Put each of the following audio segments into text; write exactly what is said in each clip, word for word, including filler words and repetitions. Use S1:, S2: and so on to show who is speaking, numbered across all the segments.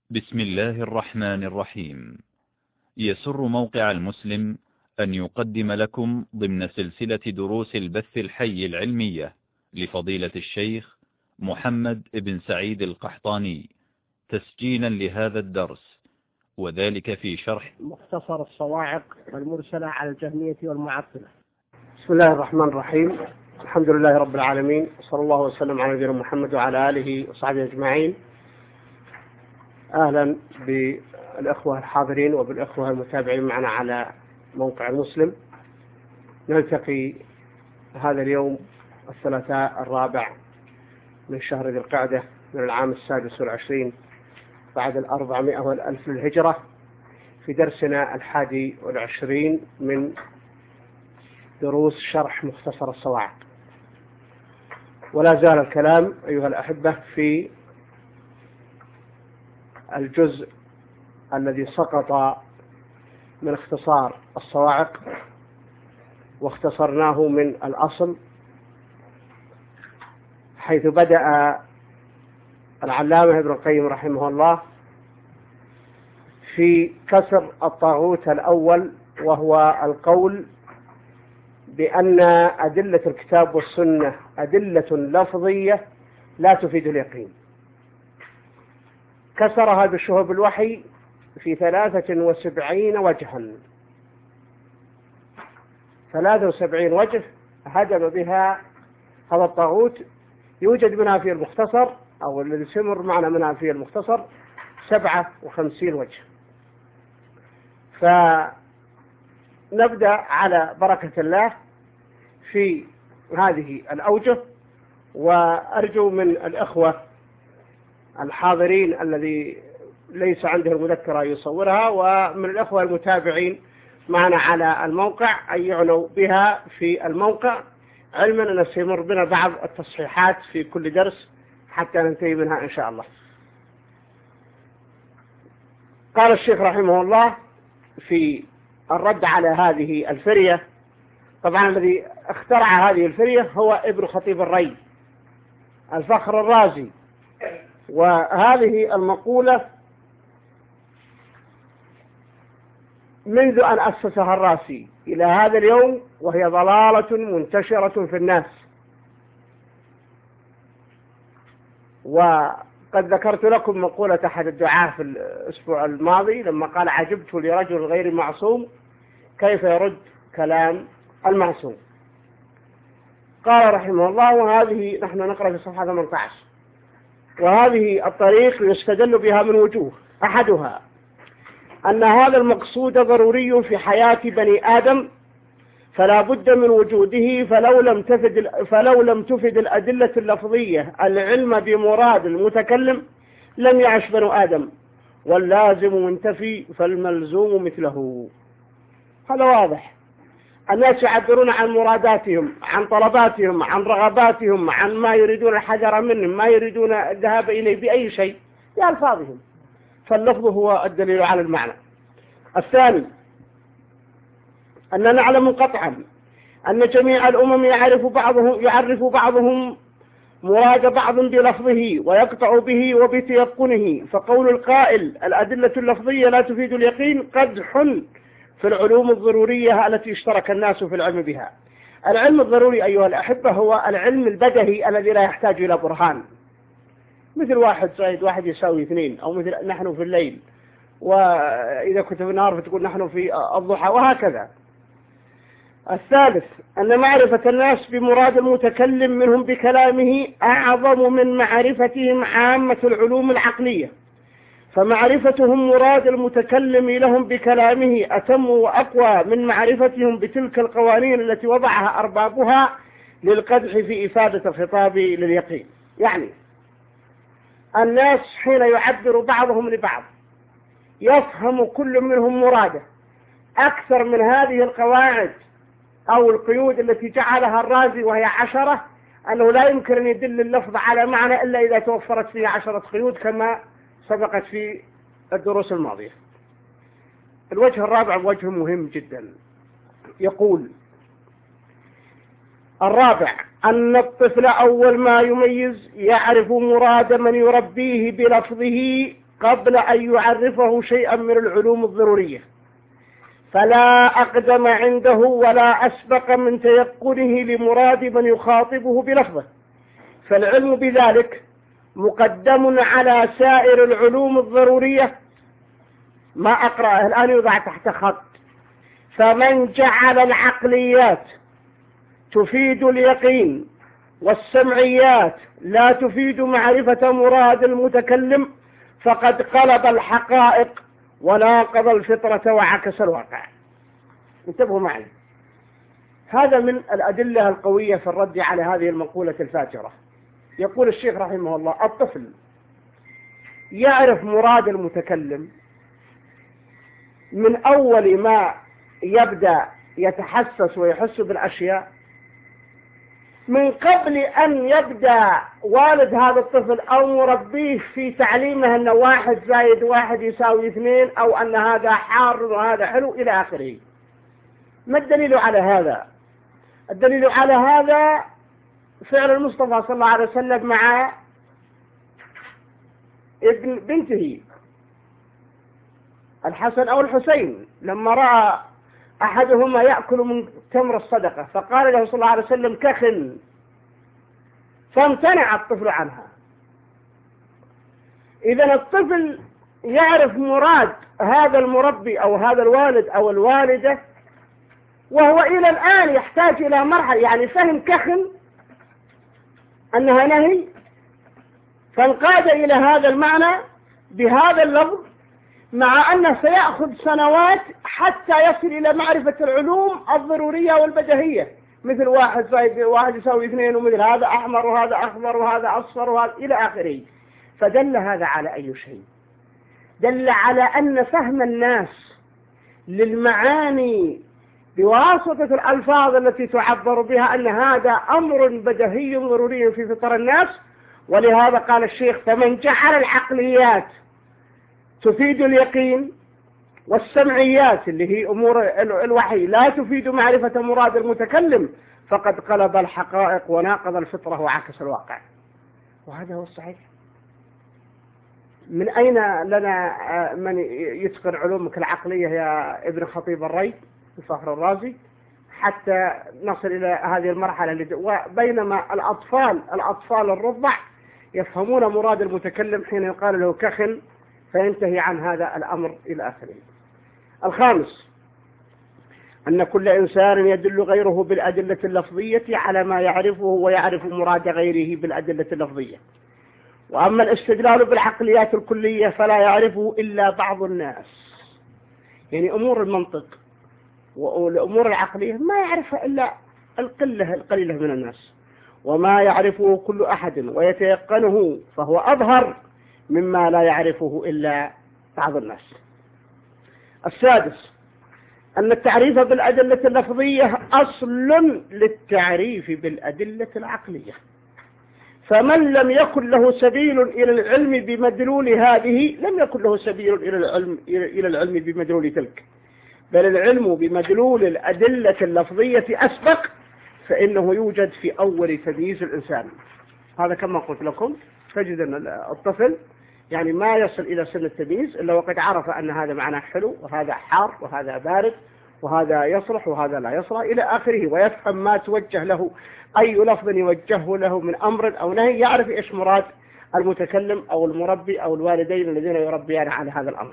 S1: بسم الله الرحمن الرحيم. يسر موقع المسلم أن يقدم لكم ضمن سلسلة دروس البث الحي العلمية لفضيلة الشيخ محمد بن سعيد القحطاني تسجيلا لهذا الدرس، وذلك في شرح
S2: مختصر الصواعق المرسلة على الجهمية والمعطلة.
S3: بسم الله الرحمن الرحيم. الحمد لله رب العالمين، وصلى الله وسلم على نبينا محمد وعلى آله وصحبه أجمعين. أهلا بالأخوة الحاضرين وبالأخوة المتابعين معنا على موقع المسلم. نلتقي هذا اليوم الثلاثاء الرابع من شهر ذي القعدة من العام السادس والعشرين بعد الأربعمائة والألف للهجرة في درسنا الحادي والعشرين من دروس شرح مختصر الصواعق. ولا زال الكلام أيها الأحبة في الجزء الذي سقط من اختصار الصواعق، واختصرناه من الأصل، حيث بدأ العلامة ابن القيم رحمه الله في كسر الطاغوت الأول، وهو القول بأن أدلة الكتاب والسنة أدلة لفظية لا تفيد اليقين. كسرها بشهب الوحي في ثلاثة وسبعين وجها، ثلاثة وسبعين وجه هدم بها هذا الطاغوت. يوجد منها في المختصر أو الذي سمر معنا منها في المختصر سبعة وخمسين وجه. فنبدأ على بركة الله في هذه الأوجه، وأرجو من الأخوة الحاضرين الذي ليس عنده المذكرة يصورها، ومن الأخوة المتابعين معنا على الموقع أن يعنوا بها في الموقع، علما أن سيمر بنا بعض التصحيحات في كل درس حتى ننتهي منها إن شاء الله. قال الشيخ رحمه الله في الرد على هذه الفرية، طبعا الذي اخترع هذه الفرية هو ابن خطيب الري الفخر الرازي، وهذه المقولة منذ أن أسسها الرازي إلى هذا اليوم وهي ضلالة منتشرة في الناس. وقد ذكرت لكم مقولة أحد الدعاة في الأسبوع الماضي لما قال: عجبت لرجل غير معصوم كيف يرد كلام المعصوم. قال رحمه الله: وهذه نحن نقرأ في صفحة ثمانية عشر، وهذه الطريق يستدل بها من وجوه. أحدها أن هذا المقصود ضروري في حياة بني آدم، فلا بد من وجوده، فلو لم تفد فلو لم تفد الأدلة اللفظية العلم بمراد المتكلم لم يعش بنو آدم، واللازم منتفي فالملزوم مثله. هذا واضح. الناس يعبرون عن مراداتهم، عن طلباتهم، عن رغباتهم، عن ما يريدون الحذر منه، ما يريدون الذهاب إليه بأي شيء بألفاظهم، فاللفظ هو الدليل على المعنى. الثاني أننا نعلم قطعا أن جميع الأمم يعرف بعضهم يعرف بعضهم مراد بعض بلفظه ويقطع به وبتيقنه، فقول القائل الأدلة اللفظية لا تفيد اليقين قدح في العلوم الضرورية التي اشترك الناس في العلم بها. العلم الضروري أيها الأحبة هو العلم البدهي الذي لا يحتاج إلى برهان، مثل واحد زائد واحد يساوي اثنين، أو مثل نحن في الليل، وإذا كنت في النهار فتقول نحن في الضحى، وهكذا. الثالث أن معرفة الناس بمراد المتكلم منهم بكلامه أعظم من معرفتهم عامة العلوم العقلية، فمعرفتهم مراد المتكلم لهم بكلامه أتم وأقوى من معرفتهم بتلك القوانين التي وضعها أربابها للقدح في إفادة الخطاب لليقين. يعني الناس حين يعبر بعضهم لبعض يفهم كل منهم مراده أكثر من هذه القواعد أو القيود التي جعلها الرازي وهي عشرة، أنه لا يمكن أن يدل اللفظ على معنى إلا إذا توفرت فيه عشرة قيود كما سبقت في الدروس الماضية. الوجه الرابع وجه مهم جدا، يقول: الرابع أن الطفل أول ما يميز يعرف مراد من يربيه بلفظه قبل أن يعرفه شيئا من العلوم الضرورية، فلا أقدم عنده ولا أسبق من تيقنه لمراد من يخاطبه بلفظه، فالعلم بذلك مقدم على سائر العلوم الضرورية. ما أقرأه الآن يوضع تحت خط: فمن جعل العقليات تفيد اليقين والسمعيات لا تفيد معرفة مراد المتكلم فقد قلب الحقائق وناقض الفطرة وعكس الواقع. انتبهوا معي، هذا من الأدلة القوية في الرد على هذه المقولة الفاجرة. يقول الشيخ رحمه الله: الطفل يعرف مراد المتكلم من أول ما يبدأ يتحسس ويحس بالأشياء، من قبل أن يبدأ والد هذا الطفل أو مربيه في تعليمه أن واحد زائد واحد يساوي اثنين، أو أن هذا حار وهذا حلو إلى آخره. ما الدليل على هذا؟ الدليل على هذا فعل المصطفى صلى الله عليه وسلم مع ابن بنته الحسن أو الحسين، لما رأى أحدهما يأكل من تمر الصدقة فقال له صلى الله عليه وسلم: كخن، فامتنع الطفل عنها. إذن الطفل يعرف مراد هذا المربي أو هذا الوالد أو الوالدة، وهو إلى الآن يحتاج إلى مرحلة، يعني فهم كخن أنها نهي، فانقاد إلى هذا المعنى بهذا اللفظ، مع أنه سيأخذ سنوات حتى يصل إلى معرفة العلوم الضرورية والبديهية، مثل واحد زائد واحد يساوي اثنين، ومثل هذا أحمر وهذا أخضر وهذا أصفر وهذا إلى آخره. فدل هذا على أي شيء؟ دل على أن فهم الناس للمعاني بواسطة الألفاظ التي تعبر بها أن هذا أمر بديهي ضروري في فطر الناس. ولهذا قال الشيخ: فمن جعل العقليات تفيد اليقين والسمعيات اللي هي أمور الوحي لا تفيد معرفة مراد المتكلم فقد قلب الحقائق وناقض الفطرة وعكس الواقع. وهذا هو الصحيح. من أين لنا من يتقن علومك العقلية يا ابن خطيب الري الفخر الرازي حتى نصل إلى هذه المرحلة؟ وبينما الأطفال الأطفال الرضع يفهمون مراد المتكلم حين يقال له كخن فينتهي عن هذا الأمر إلى آخره. الخامس: أن كل إنسان يدل غيره بالأدلة اللفظية على ما يعرفه ويعرف مراد غيره بالأدلة اللفظية، وأما الاستدلال بالعقليات الكلية فلا يعرفه إلا بعض الناس. يعني أمور المنطق والأمور العقلية ما يعرفها إلا القلة القليلة من الناس، وما يعرفه كل أحد ويتيقنه فهو أظهر مما لا يعرفه إلا بعض الناس. السادس: أن التعريف بالأدلة اللفظية أصل للتعريف بالأدلة العقلية، فمن لم يكن له سبيل إلى العلم بمدلول هذه لم يكن له سبيل إلى العلم إلى العلم بمدلول تلك، بل العلم بمدلول الأدلة اللفظية أسبق، فإنه يوجد في أول تمييز الإنسان. هذا كما قلت لكم، تجد أن الطفل يعني ما يصل إلى سن التمييز إلا وقد عرف أن هذا معناه حلو وهذا حار وهذا بارد وهذا يصلح وهذا لا يصلح إلى آخره، ويفهم ما توجه له أي لفظ يوجهه له من أمر أو نهي، يعرف إيش مراد المتكلم أو المربي أو الوالدين الذين يربيان على هذا الأمر.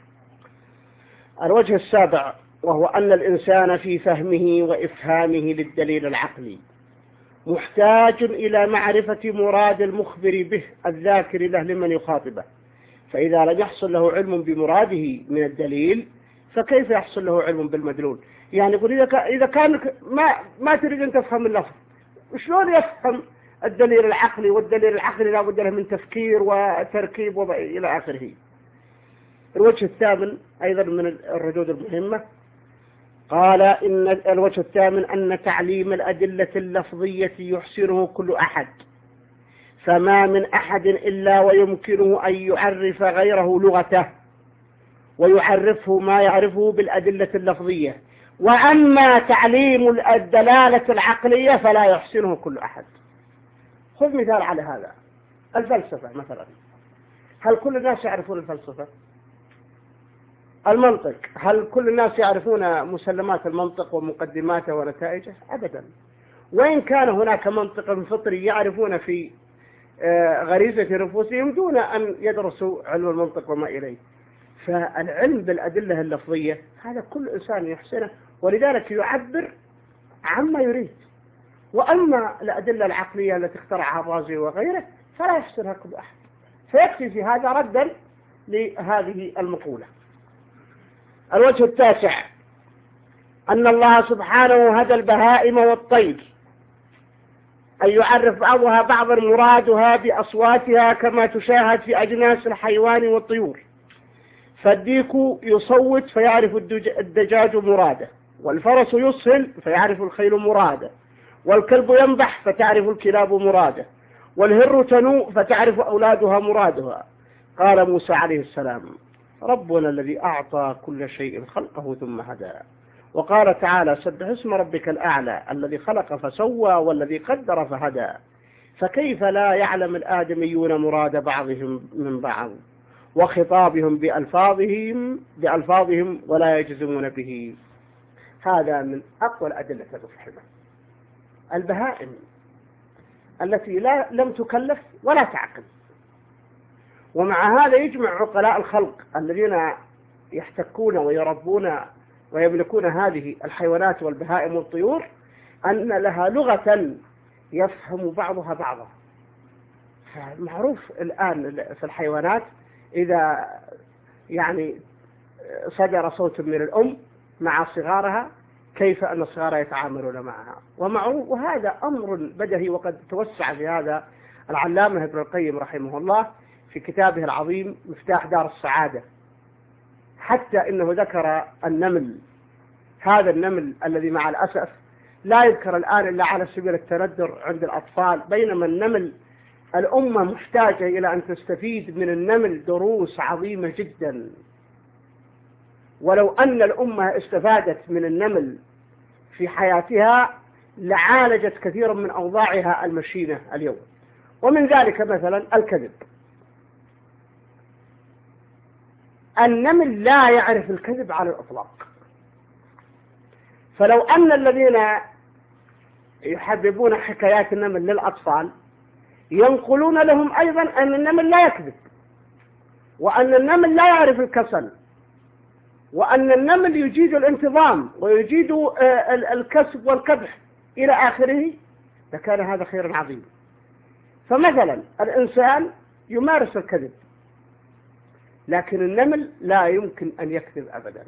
S3: الوجه السابع: وهو أن الإنسان في فهمه وإفهامه للدليل العقلي محتاج إلى معرفة مراد المخبر به الذاكر له لمن يخاطبه، فإذا لم يحصل له علم بمراده من الدليل فكيف يحصل له علم بالمدلول؟ يعني يقول إذا كان ما ما تريد أن تفهم اللفظ، شلون يفهم الدليل العقلي؟ والدليل العقلي لا بد له من تفكير وتركيب إلى آخره. الوجه الثامن أيضا من الردود المهمة، قال إن الوجه الثامن أن تعليم الأدلة اللفظية يحسنه كل أحد، فما من أحد إلا ويمكنه أن يعرف غيره لغته ويعرفه ما يعرفه بالأدلة اللفظية، وأما تعليم الدلالة العقلية فلا يحسنه كل أحد. خذ مثال على هذا: الفلسفة مثلا، هل كل الناس يعرفون الفلسفة؟ المنطق، هل كل الناس يعرفون مسلمات المنطق ومقدماته ونتائجه؟ أبدا. وإن كان هناك منطق فطري يعرفون في غريزة نفوسهم دون أن يدرسوا علم المنطق وما إليه. فالعلم بالأدلة اللفظية هذا كل إنسان يحسنه، ولذلك يعبر عما يريد. وأما الأدلة العقلية التي اخترعها الرازي وغيره فلا يحسنها كل أحد. فيكفي في هذا ردا لهذه المقولة. الوجه التاسع أن الله سبحانه هدى البهائم والطير أن يعرف بعضها بعضا مرادها بأصواتها كما تشاهد في أجناس الحيوان والطيور. فالديك يصوت فيعرف الدجاج مراده، والفرس يصهل فيعرف الخيل مراده، والكلب ينبح فتعرف الكلاب مراده، والهر تنوء فتعرف أولادها مرادها. قال موسى عليه السلام: ربنا الذي أعطى كل شيء خلقه ثم هدى. وقال تعالى: سبح اسم ربك الأعلى الذي خلق فسوى والذي قدر فهدى. فكيف لا يعلم الآدميون مراد بعضهم من بعض وخطابهم بألفاظهم بألفاظهم ولا يجزمون به؟ هذا من أقوى الأدلة المفحمة. البهائم التي لا لم تكلف ولا تعقل، ومع هذا يجمع عقلاء الخلق الذين يحتكون ويربون ويملكون هذه الحيوانات والبهائم والطيور أن لها لغة يفهم بعضها بعضا. معروف الآن في الحيوانات إذا يعني صدر صوت من الأم مع صغارها كيف أن الصغار يتعاملون معها، ومعروف. وهذا أمر بدهي، وقد توسع في هذا العلامة ابن القيم رحمه الله في كتابه العظيم مفتاح دار السعادة، حتى إنه ذكر النمل. هذا النمل الذي مع الأسف لا يذكر الآن إلا على سبيل التندر عند الأطفال، بينما النمل الأمة محتاجة إلى أن تستفيد من النمل دروس عظيمة جدا. ولو أن الأمة استفادت من النمل في حياتها لعالجت كثيرا من أوضاعها المشينة اليوم. ومن ذلك مثلا الكذب. النمل لا يعرف الكذب على الإطلاق. فلو أن الذين يحببون حكايات النمل للأطفال ينقلون لهم أيضا أن النمل لا يكذب، وأن النمل لا يعرف الكسل، وأن النمل يجيد الانتظام ويجيد الكسب والكبح إلى آخره، لكان هذا خير عظيم. فمثلا الإنسان يمارس الكذب، لكن النمل لا يمكن أن يكذب أبدا.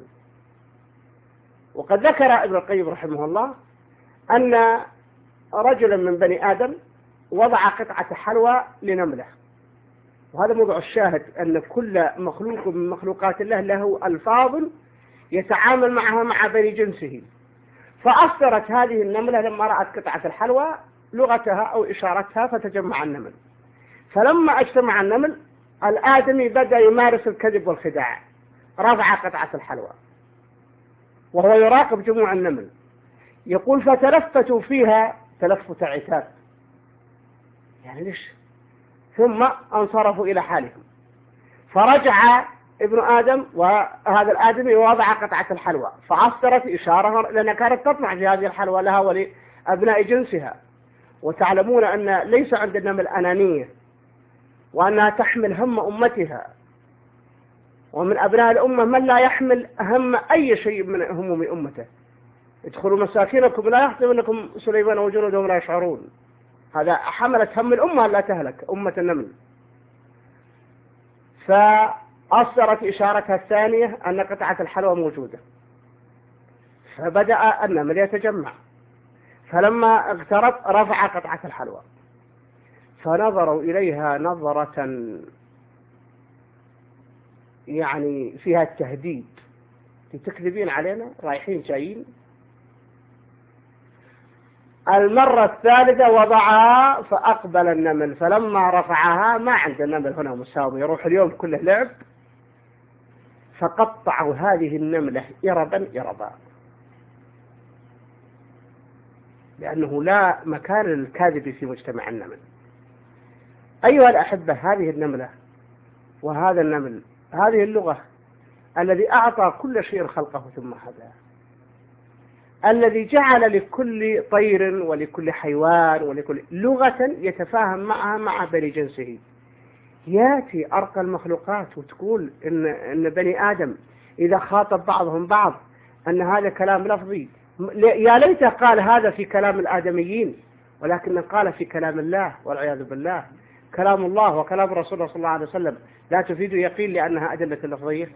S3: وقد ذكر ابن القيم رحمه الله أن رجلا من بني آدم وضع قطعة حلوى لنملة، وهذا موضوع الشاهد أن كل مخلوق من مخلوقات الله له ألفاظ يتعامل معها مع بني جنسه. فأصدرت هذه النملة لما رأت قطعة الحلوى لغتها أو إشارتها فتجمع النمل. فلما اجتمع النمل الآدمي بدأ يمارس الكذب والخداع، رفع قطعة الحلوى وهو يراقب جموع النمل، يقول: فتلفتوا فيها تلفت عتاب، يعني ليش؟ ثم انصرفوا إلى حالهم. فرجع ابن آدم وهذا الآدمي ووضع قطعة الحلوى، فأصدرت إشارة لأنها كانت تطمع في هذه الحلوى لها ولأبناء جنسها. وتعلمون أن ليس عند النمل أنانية، وأنها تحمل هم أمتها، ومن أبناء الأمة من لا يحمل هم أي شيء من هموم أمته. ادخلوا مساكنكم لا يحطمنكم سليمان وجنوده لا يشعرون. هذا حملت هم الأمة لا تهلك، أمة النمل. فأصدرت إشارتها الثانية أن قطعة الحلوى موجودة، فبدأ النمل يتجمع. فلما اقترب رفع قطعة الحلوى، فنظروا إليها نظرة يعني فيها التهديد: تكذبين علينا، رايحين جايين. المرة الثالثة وضعها فأقبل النمل، فلما رفعها ما عند النمل هنا مساوي، يروح اليوم كله لعب. فقطعوا هذه النملة إربا إربا، لأنه لا مكان للكاذب في مجتمع النمل. أيها الأحبة، هذه النملة وهذا النمل، هذه اللغة الذي أعطى كل شيء خلقه ثم هداه، الذي جعل لكل طير ولكل حيوان ولكل لغة يتفاهم معها مع بني جنسه. ياتي أرقى المخلوقات وتقول إن, إن بني آدم إذا خاطب بعضهم بعض أن هذا كلام لفظي. يا ليت قال هذا في كلام الآدميين، ولكن قال في كلام الله والعياذ بالله. كلام الله وكلام رسوله صلى الله عليه وسلم لا تفيد يقين لأنها أدلة لفظية.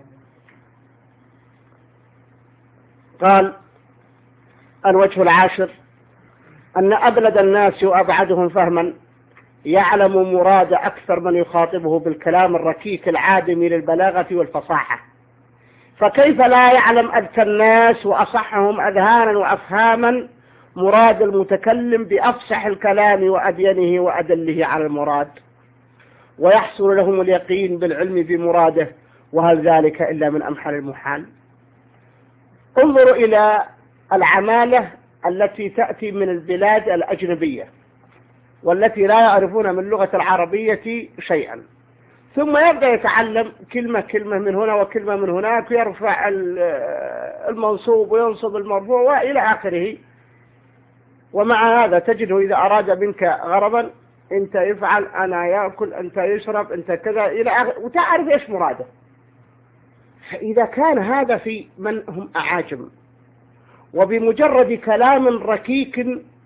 S3: قال الوجه العاشر أن أبلد الناس وأبعدهم فهما يعلم مراد أكثر من يخاطبه بالكلام الركيك العادم للبلاغة والفصاحة، فكيف لا يعلم أذكى الناس وأصحهم أذهانا وأفهاما مراد المتكلم بأفصح الكلام وأبينه وأدله على المراد، ويحصل لهم اليقين بالعلم بمراده، وهل ذلك إلا من أمحل المحال؟ انظروا إلى العمالة التي تأتي من البلاد الأجنبية والتي لا يعرفون من اللغة العربية شيئا، ثم يبدأ يتعلم كلمة كلمة من هنا وكلمة من هناك، ويرفع المنصوب وينصب المرفوع وإلى آخره. ومع هذا تجده إذا أراد منك غرضا أنت يفعل، أنا يأكل، أنت يشرب، أنت كذا إلى آخره، وتعرف إيش مراده. فإذا كان هذا في من هم أعاجم وبمجرد كلام ركيك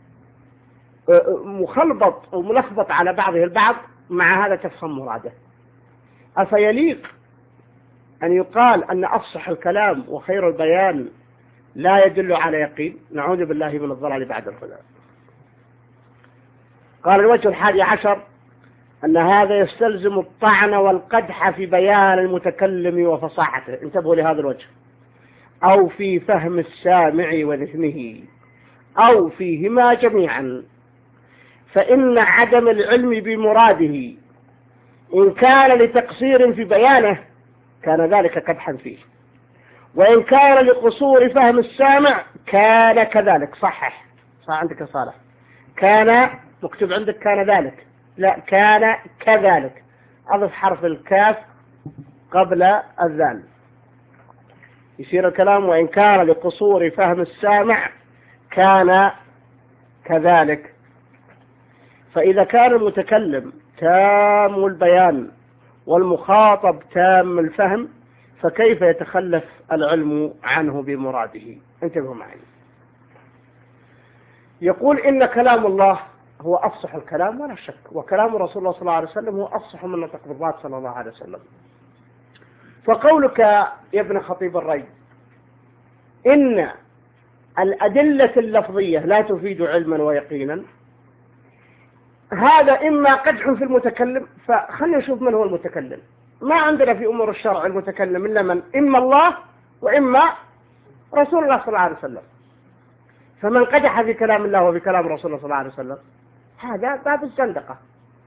S3: مخلبط أو ملخبط على بعضه البعض مع هذا تفهم مراده، أفيليق أن يقال أن أفصح الكلام وخير البيان لا يدل على يقين؟ نعوذ بالله من الضلال بعد الهدى. قال الوجه الحادي عشر أن هذا يستلزم الطعن والقدح في بيان المتكلم وفصاحته، انتبهوا لهذا الوجه، أو في فهم السامع وذهنه، أو فيهما جميعا، فإن عدم العلم بمراده إن كان لتقصير في بيانه كان ذلك قدحا فيه، وإن كان لقصور فهم السامع كان كذلك. صحح صح عندك يا صالح، كان مكتوب عندك كان ذلك، لا كان كذلك، أضف حرف الكاف قبل الذال يصير الكلام. وإن كان لقصور فهم السامع كان كذلك. فإذا كان المتكلم تام البيان والمخاطب تام الفهم فكيف يتخلف العلم عنه بمراده؟ انتبهوا معي. يقول إن كلام الله هو أفصح الكلام ولا شك، وكلام رسول الله صلى الله عليه وسلم هو أفصح من نطق بالضاد صلى الله عليه وسلم. فقولك يا ابن خطيب الري إن الأدلة اللفظية لا تفيد علما ويقينا، هذا إما قدح في المتكلم، فخلنا نشوف من هو المتكلم. ما عندنا في أمور الشرع المتكلم إلا من إما الله وإما رسول الله صلى الله عليه وسلم، فمن قدح في كلام الله وبكلام رسول الله صلى الله عليه وسلم هذا باب الزندقة.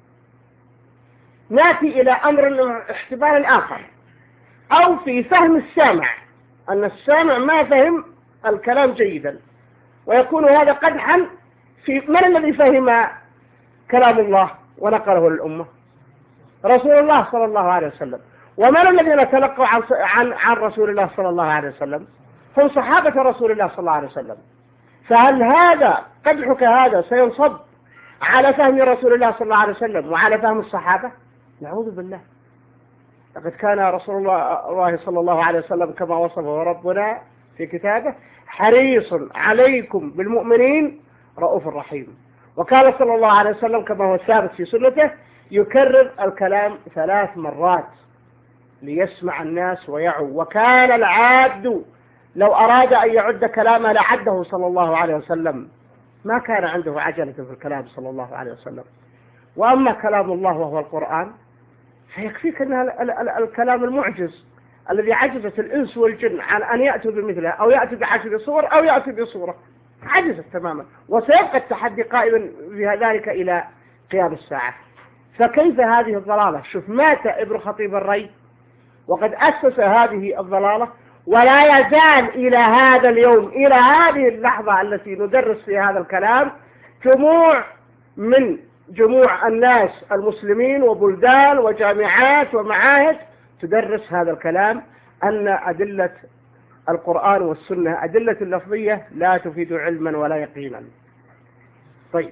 S3: نأتي إلى أمر احتمال آخر، أو في فهم السامع، أن السامع ما فهم الكلام جيدا، ويكون هذا قدحا في من الذي فهم كلام الله ونقله للأمة؟ رسول الله صلى الله عليه وسلم. ومن الذين تلقوا عن, عن, عن رسول الله صلى الله عليه وسلم؟ هم صحابة رسول الله صلى الله عليه وسلم. فهل هذا قدحك هذا سينصب على فهم رسول الله صلى الله عليه وسلم وعلى فهم الصحابة؟ نعوذ بالله. لقد كان رسول الله صلى الله عليه وسلم كما وصفه ربنا في كتابه حريص عليكم بالمؤمنين رؤوف رحيم، وكان صلى الله عليه وسلم كما هو ثابت في سنته يكرر الكلام ثلاث مرات ليسمع الناس ويعوا، وكان العاد لو أراد أن يعد كلامه لعده صلى الله عليه وسلم، ما كان عنده عجلة في الكلام صلى الله عليه وسلم. وأما كلام الله وهو القرآن فيكفيك أن الكلام المعجز الذي عجزت الإنس والجن عن أن يأتوا بمثله، أو يأتوا بعشر صور أو يأتوا بصورة، عجزت تماما، وسيبقى التحدي قائما في ذلك إلى قيام الساعة. فكيف هذه الضلالة؟ شوف، مات ابن خطيب الري وقد أسس هذه الضلالة، ولا يزال إلى هذا اليوم، إلى هذه اللحظة التي ندرس في هذا الكلام، جموع من جموع الناس المسلمين وبلدان وجامعات ومعاهد تدرس هذا الكلام، أن أدلة القرآن والسنة أدلة اللفظية لا تفيد علما ولا يقينا. طيب،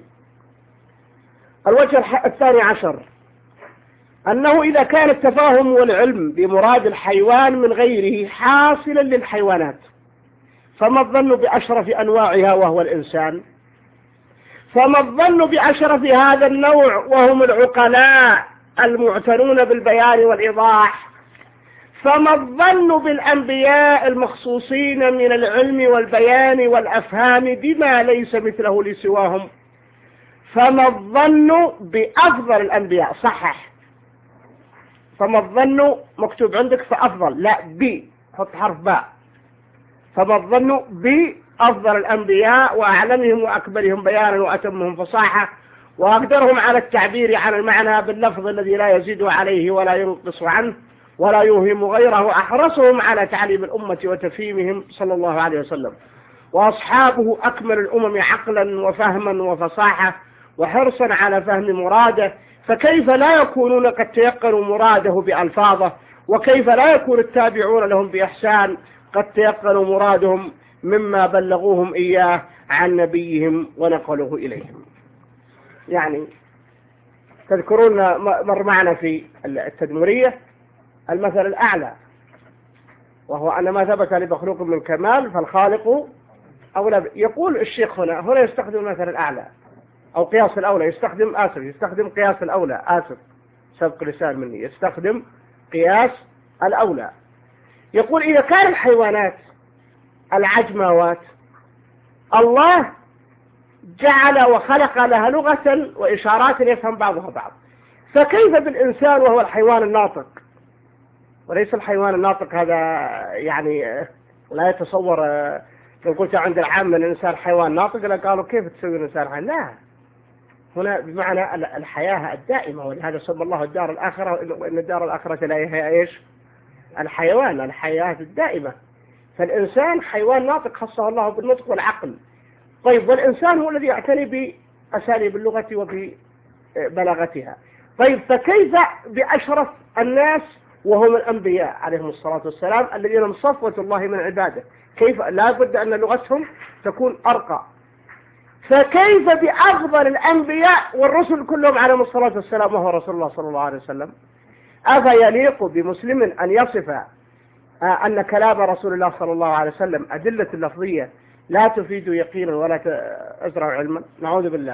S3: الوجه الثاني عشر أنه إذا كان التفاهم والعلم بمراد الحيوان من غيره حاصلا للحيوانات، فما الظن بأشرف أنواعها وهو الإنسان؟ فما الظن بأشرف هذا النوع وهم العقلاء المعتنون بالبيان والإيضاح؟ فما الظن بالأنبياء المخصوصين من العلم والبيان والأفهام بما ليس مثله لسواهم؟ فما الظن بأفضل الأنبياء؟ صحح، فما الظن مكتوب عندك فأفضل، لا بي، حط حرف باء. فما الظن بأفضل الأنبياء وأعلمهم وأكبرهم بيانا وأتمهم فصاحة وأقدرهم على التعبير عن المعنى باللفظ الذي لا يزيد عليه ولا ينقص عنه ولا يوهم غيره، أحرصهم على تعليم الأمة وتفهيمهم صلى الله عليه وسلم. وأصحابه أكمل الأمم عقلا وفهما وفصاحة وحرصا على فهم مراده، فكيف لا يكونون قد تيقنوا مراده بألفاظه؟ وكيف لا يكون التابعون لهم بإحسان قد تيقنوا مرادهم مما بلغوهم إياه عن نبيهم ونقلوه إليهم؟ يعني تذكرون مر معنا في التدمرية المثل الأعلى، وهو أن ما ثبت لمخلوق من كمال فالخالق أولى. يقول الشيخ هنا هنا يستخدم المثل الأعلى أو قياس الأولى، يستخدم آسف يستخدم قياس الأولى، آسف سبق لسان مني، يستخدم قياس الأولى. يقول إذا كان الحيوانات العجماوات الله جعل وخلق لها لغة وإشارات يفهم بعضها بعض، فكيف بالإنسان وهو الحيوان الناطق؟ وليس الحيوان الناطق هذا يعني لا يتصور. لو قلت عند العامة الإنسان حيوان ناطق لقالوا كيف تسوي الإنسان حيوان؟ لا، هنا بمعنى الحياة الدائمة، ولهذا سمى الله الدار الآخرة وإن الدار الآخرة لا هي إيش؟ الحيوان، الحياة الدائمة. فالإنسان حيوان ناطق خصه الله بالنطق والعقل. طيب، والإنسان هو الذي يعتني بأساليب اللغة وببلاغتها. طيب، فكيف بأشرف الناس وهم الأنبياء عليهم الصلاة والسلام الذين هم صفوة الله من عباده؟ كيف لا بد أن لغتهم تكون أرقى؟ فكيف بأفضل الأنبياء والرسل كلهم عليهم الصلاة والسلام وهو رسول الله صلى الله عليه وسلم؟ أفيليق بمسلم أن يصف أن كلام رسول الله صلى الله عليه وسلم أدلة لفظية لا تفيد يقينا ولا تزرع علما؟ نعوذ بالله.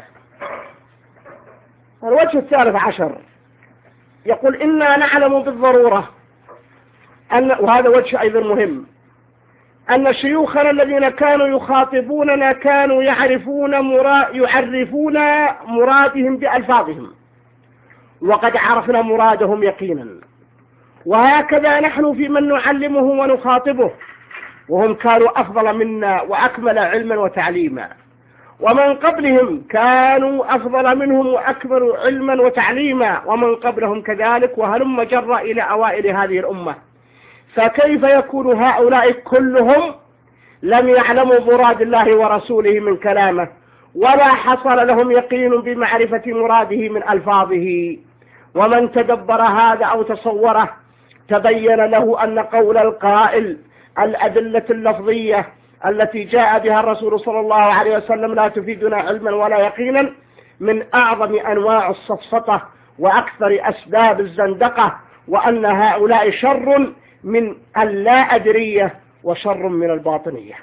S3: الوجه الثالث عشر يقول إنا نعلم بالضرورة أن، وهذا وجه أيضا مهم، أن شيوخنا الذين كانوا يخاطبوننا كانوا يعرفون مرا يعرفون مرادهم بألفاظهم، وقد عرفنا مرادهم يقينا. وهكذا نحن في من نعلمه ونخاطبه، وهم كانوا أفضل منا وأكمل علما وتعليما، ومن قبلهم كانوا أفضل منهم وأكبر علما وتعليما، ومن قبلهم كذلك، وهلم جر إلى أوائل هذه الأمة. فكيف يكون هؤلاء كلهم لم يعلموا مراد الله ورسوله من كلامه، ولا حصل لهم يقين بمعرفة مراده من ألفاظه؟ ومن تدبر هذا أو تصوره تبين له أن قول القائل الأدلة اللفظية التي جاء بها الرسول صلى الله عليه وسلم لا تفيدنا علما ولا يقينا من أعظم أنواع السفسطة وأكثر أسباب الزندقة، وأن هؤلاء شر من اللا أدرية وشر من الباطنية.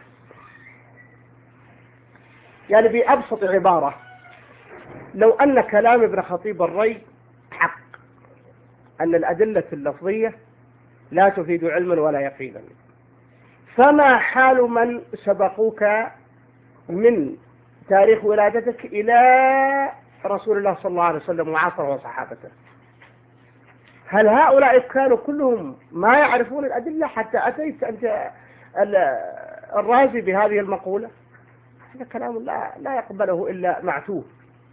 S3: يعني بأبسط عبارة، لو أن كلام ابن خطيب الري حق أن الأدلة اللفظية لا تفيد علما ولا يقينا، فما حال من سبقوك من تاريخ ولادتك إلى رسول الله صلى الله عليه وسلم وعصره وصحابته؟ هل هؤلاء كانوا كلهم ما يعرفون الأدلة حتى أتيت أنت الرازي بهذه المقولة؟ هذا كلام لا, لا يقبله إلا معتوه.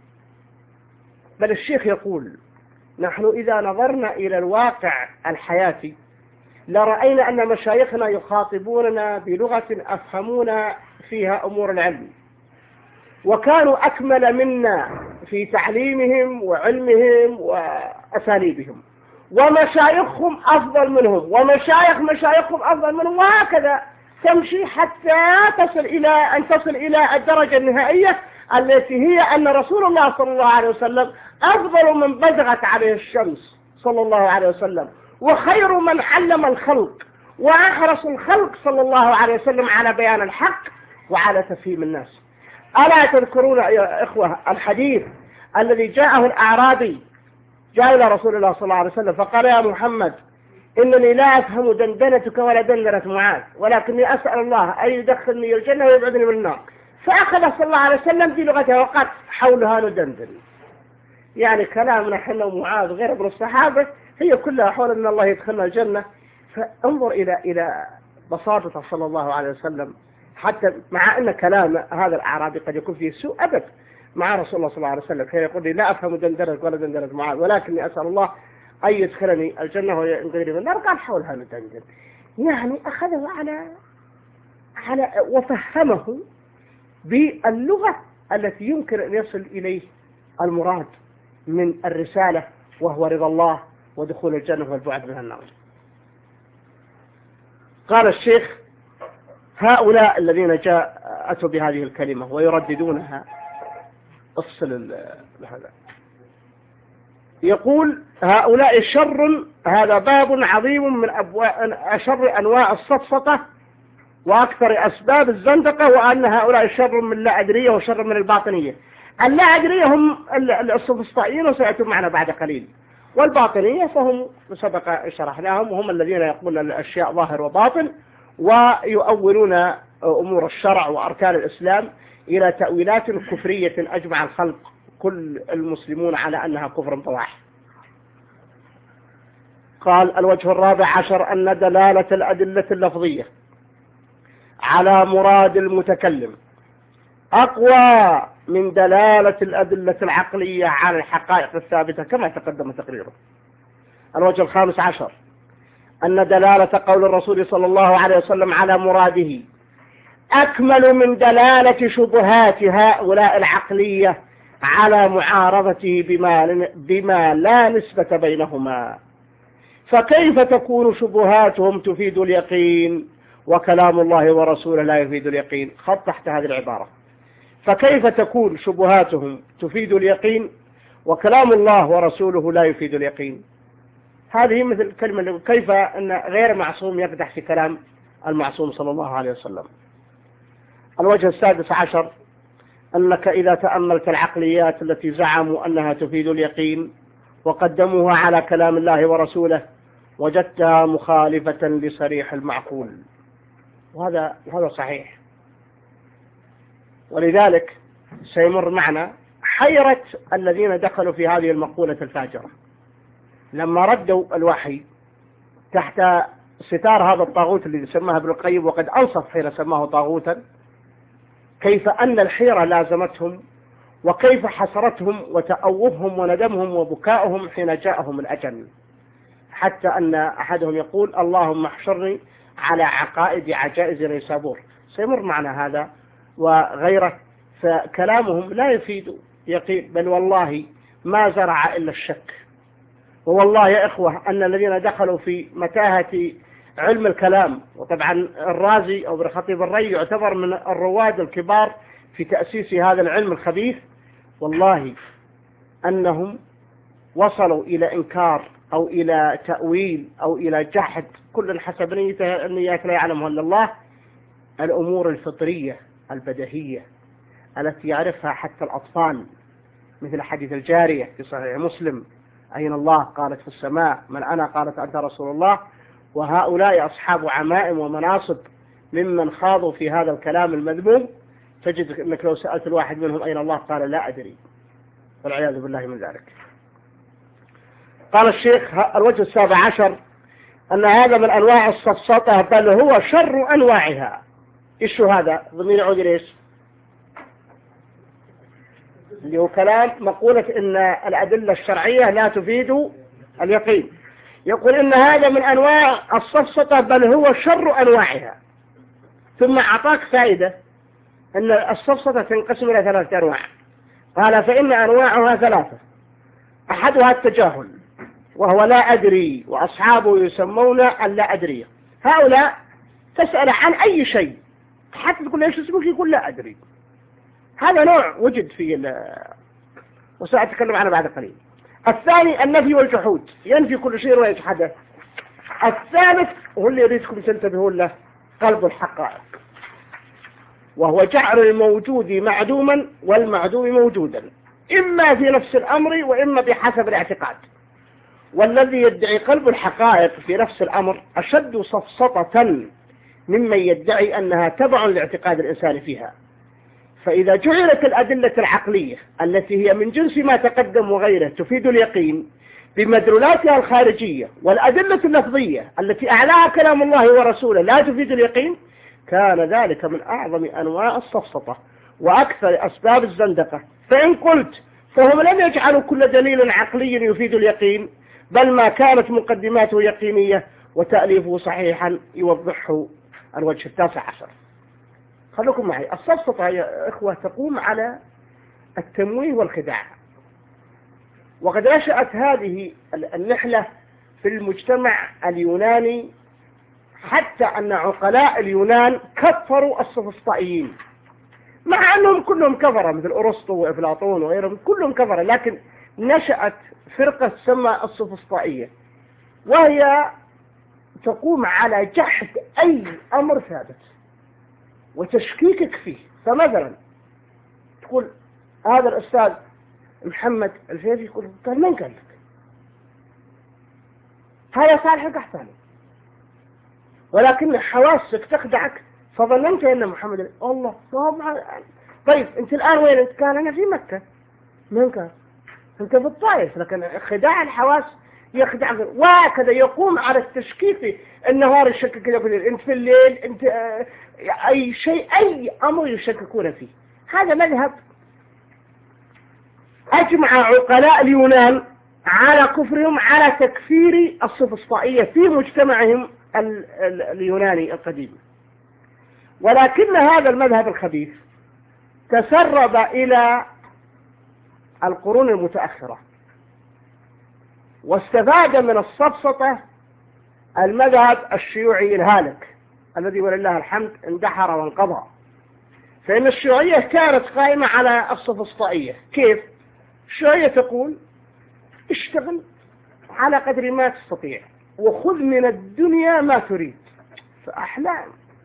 S3: بل الشيخ يقول نحن إذا نظرنا إلى الواقع الحياتي لرأينا أن مشايخنا يخاطبوننا بلغة أفهمون فيها أمور العلم، وكانوا أكمل منا في تعليمهم وعلمهم وأساليبهم، ومشايخهم أفضل منهم، ومشايخ مشايخهم أفضل منهم، وهكذا تمشي حتى تصل إلى أن تصل إلى الدرجة النهائية التي هي أن رسول الله صلى الله عليه وسلم أفضل من بزغت عليه الشمس صلى الله عليه وسلم، وخير من علم الخلق، وأحرص الخلق صلى الله عليه وسلم على بيان الحق وعلى تفهيم الناس. ألا تذكرون يا إخوة الحديث الذي جاءه الأعرابي، جاء إلى رسول الله صلى الله عليه وسلم فقال: يا محمد، إنني لا أفهم دندنتك ولا دندنة معاذ، ولكني أسأل الله أن يدخلني الجنة ويبعدني من النار. فأخذ صلى الله عليه وسلم في لغته وقال: حولها ندندن. يعني كلامنا حنا ومعاذ غير ابن الصحابة هي كلها حول أن الله يدخلنا الجنة. فانظر إلى إلى بساطته صلى الله عليه وسلم، حتى مع أن كلام هذا الأعرابي قد يكون فيه سوء أدب مع رسول الله صلى الله عليه وسلم، كان يقول لي: لا أفهم دندنتك ولا دندنة معاذ، ولكني أسأل الله أن يدخلني الجنة وينقذني من النار. قال: حولها ندندن. يعني أخذه على على وفهمه باللغة التي يمكن أن يصل إليه المراد من الرسالة، وهو رضا الله ودخول الجنة والبعد من النار. قال الشيخ: هؤلاء الذين جاء أتوا بهذه الكلمة ويرددونها، أصل هذا يقول: هؤلاء شر، هذا باب عظيم من أبواب أشر أنواع السفسطة وأكثر أسباب الزندقة، وأن هؤلاء شر من لا أدرية وشر من الباطنية. اللا أدرية هم السفسطائيين وسيأتون معنا بعد قليل، والباطنية فهم سبق شرحناهم، وهم الذين يقولون الأشياء ظاهر وباطن، ويؤولون أمور الشرع وأركان الإسلام إلى تأويلات كفرية أجمع الخلق كل المسلمون على أنها كفر بواح. قال: الوجه الرابع عشر أن دلالة الأدلة اللفظية على مراد المتكلم أقوى من دلالة الأدلة العقلية على الحقائق الثابتة كما تقدم تقريره. الوجه الخامس عشر أن دلالة قول الرسول صلى الله عليه وسلم على مراده أكمل من دلالة شبهات هؤلاء العقلية على معارضته بما, بما لا نسبة بينهما. فكيف تكون شبهاتهم تفيد اليقين وكلام الله ورسوله لا يفيد اليقين؟ خط تحت هذه العبارة: فكيف تكون شبهاتهم تفيد اليقين وكلام الله ورسوله لا يفيد اليقين؟ هذه مثل الكلمة: كيف أن غير معصوم يقدح في كلام المعصوم صلى الله عليه وسلم. الوجه السادس عشر أنك إذا تأملت العقليات التي زعموا أنها تفيد اليقين وقدموها على كلام الله ورسوله وجدتها مخالفة لصريح المعقول، وهذا هذا صحيح. ولذلك سيمر معنا حيرة الذين دخلوا في هذه المقولة الفاجرة لما ردوا الوحي تحت ستار هذا الطاغوت الذي سماه ابن القيم، وقد أنصف حين سماه طاغوتا، كيف أن الحيرة لازمتهم، وكيف حسرتهم وتأوههم وندمهم وبكائهم حين جاءهم الأجل، حتى أن أحدهم يقول: اللهم احشرني على عقائد عجائز نيسابور. سيمر معنا هذا وغيره. فكلامهم لا يفيد يقين، بل والله ما زرع إلا الشك. ووالله يا إخوة أن الذين دخلوا في متاهة علم الكلام، وطبعا الرازي أو ابن خطيب الري يعتبر من الرواد الكبار في تأسيس هذا العلم الخبيث، والله أنهم وصلوا إلى إنكار أو إلى تأويل أو إلى جحد، كل حسب النيات لا يعلمها إلا الله، الأمور الفطرية البديهية التي يعرفها حتى الأطفال، مثل حديث الجارية في صحيح مسلم: أين الله؟ قالت في السماء. من أنا؟ قالت أنت رسول الله. وهؤلاء أصحاب عمائم ومناصب ممن خاضوا في هذا الكلام المذموم، تجد أنك لو سألت الواحد منهم أين الله قال لا أدري، والعياذ بالله من ذلك. قال الشيخ: الوجه السابع عشر أن هذا من أنواع السفسطة، بل هو شر أنواعها. إيش هذا؟ ضمير عود ليش؟ اللي هو كلام مقولة إن الأدلة الشرعية لا تفيد اليقين. يقول إن هذا من أنواع السفسطة، بل هو شر أنواعها. ثم أعطاك فائدة أن السفسطة تنقسم إلى ثلاثة أنواع. قال فإن أنواعها ثلاثة، أحدها التجاهل وهو لا أدري، وأصحابه يسمون اللا أدري. هؤلاء تسأل عن أي شيء حتى تقول إيش اسمك يقول لا أدري. هذا نوع وجد في، وسأتكلم عنه بعد قليل. الثاني النفي والجحود، ينفي كل شيء ويجحده. الثالث هو اللي يريدكم تنتبهون له، قلب الحقائق، وهو جعل الموجود معدوما والمعدوم موجودا، إما في نفس الأمر وإما بحسب الاعتقاد. والذي يدعي قلب الحقائق في نفس الأمر أشد سفسطة ممن يدعي أنها تبع لاعتقاد الإنسان فيها. فإذا جعلت الأدلة العقلية التي هي من جنس ما تقدم وغيره تفيد اليقين بمدلولاتها الخارجية، والأدلة اللفظية التي أعلاها كلام الله ورسوله لا تفيد اليقين، كان ذلك من أعظم أنواع السفسطة وأكثر أسباب الزندقة. فإن قلت فهم لم يجعلوا كل دليل عقلي يفيد اليقين، بل ما كانت مقدماته يقينية وتأليفه صحيحا يوضحه الوجه التاسع عشر. خلوكم معي. السفسطة يا إخوة تقوم على التمويه والخداع، وقد نشأت هذه النحلة في المجتمع اليوناني، حتى أن عقلاء اليونان كفروا السفسطائيين، مع أنهم كلهم كفرة مثل أرسطو وأفلاطون وغيرهم، كلهم كفرة، لكن نشأت فرقة تسمى السفسطائية، وهي تقوم على جحد أي أمر ثابت وتشكيكك فيه. فمثلا تقول هذا الأستاذ محمد الفيفي، يقول قال من قال لك؟ هذا صالح القحطاني، ولكن حواسك تخدعك فظننت أن محمد الله صاب. طيب أنت الآن وين أنت؟ قال أنا في مكة. من قال؟ أنت في الطائف. لكن خداع الحواس يخدع، وهكذا يقوم على التشكيك. النهار يشكك يقول أنت في الليل، أنت أي شيء، أي أمر يشككون فيه. هذا مذهب أجمع عقلاء اليونان على كفرهم، على تكفير السفسطائية في مجتمعهم اليوناني القديم. ولكن هذا المذهب الخبيث تسرب إلى القرون المتأخرة، واستفاد من السفسطة المذهب الشيوعي الهالك الذي ولله الحمد اندحر وانقضى. فإن الشيوعية كانت قائمة على السفسطائية. كيف؟ الشيوعية تقول اشتغل على قدر ما تستطيع وخذ من الدنيا ما تريد، فأحلام.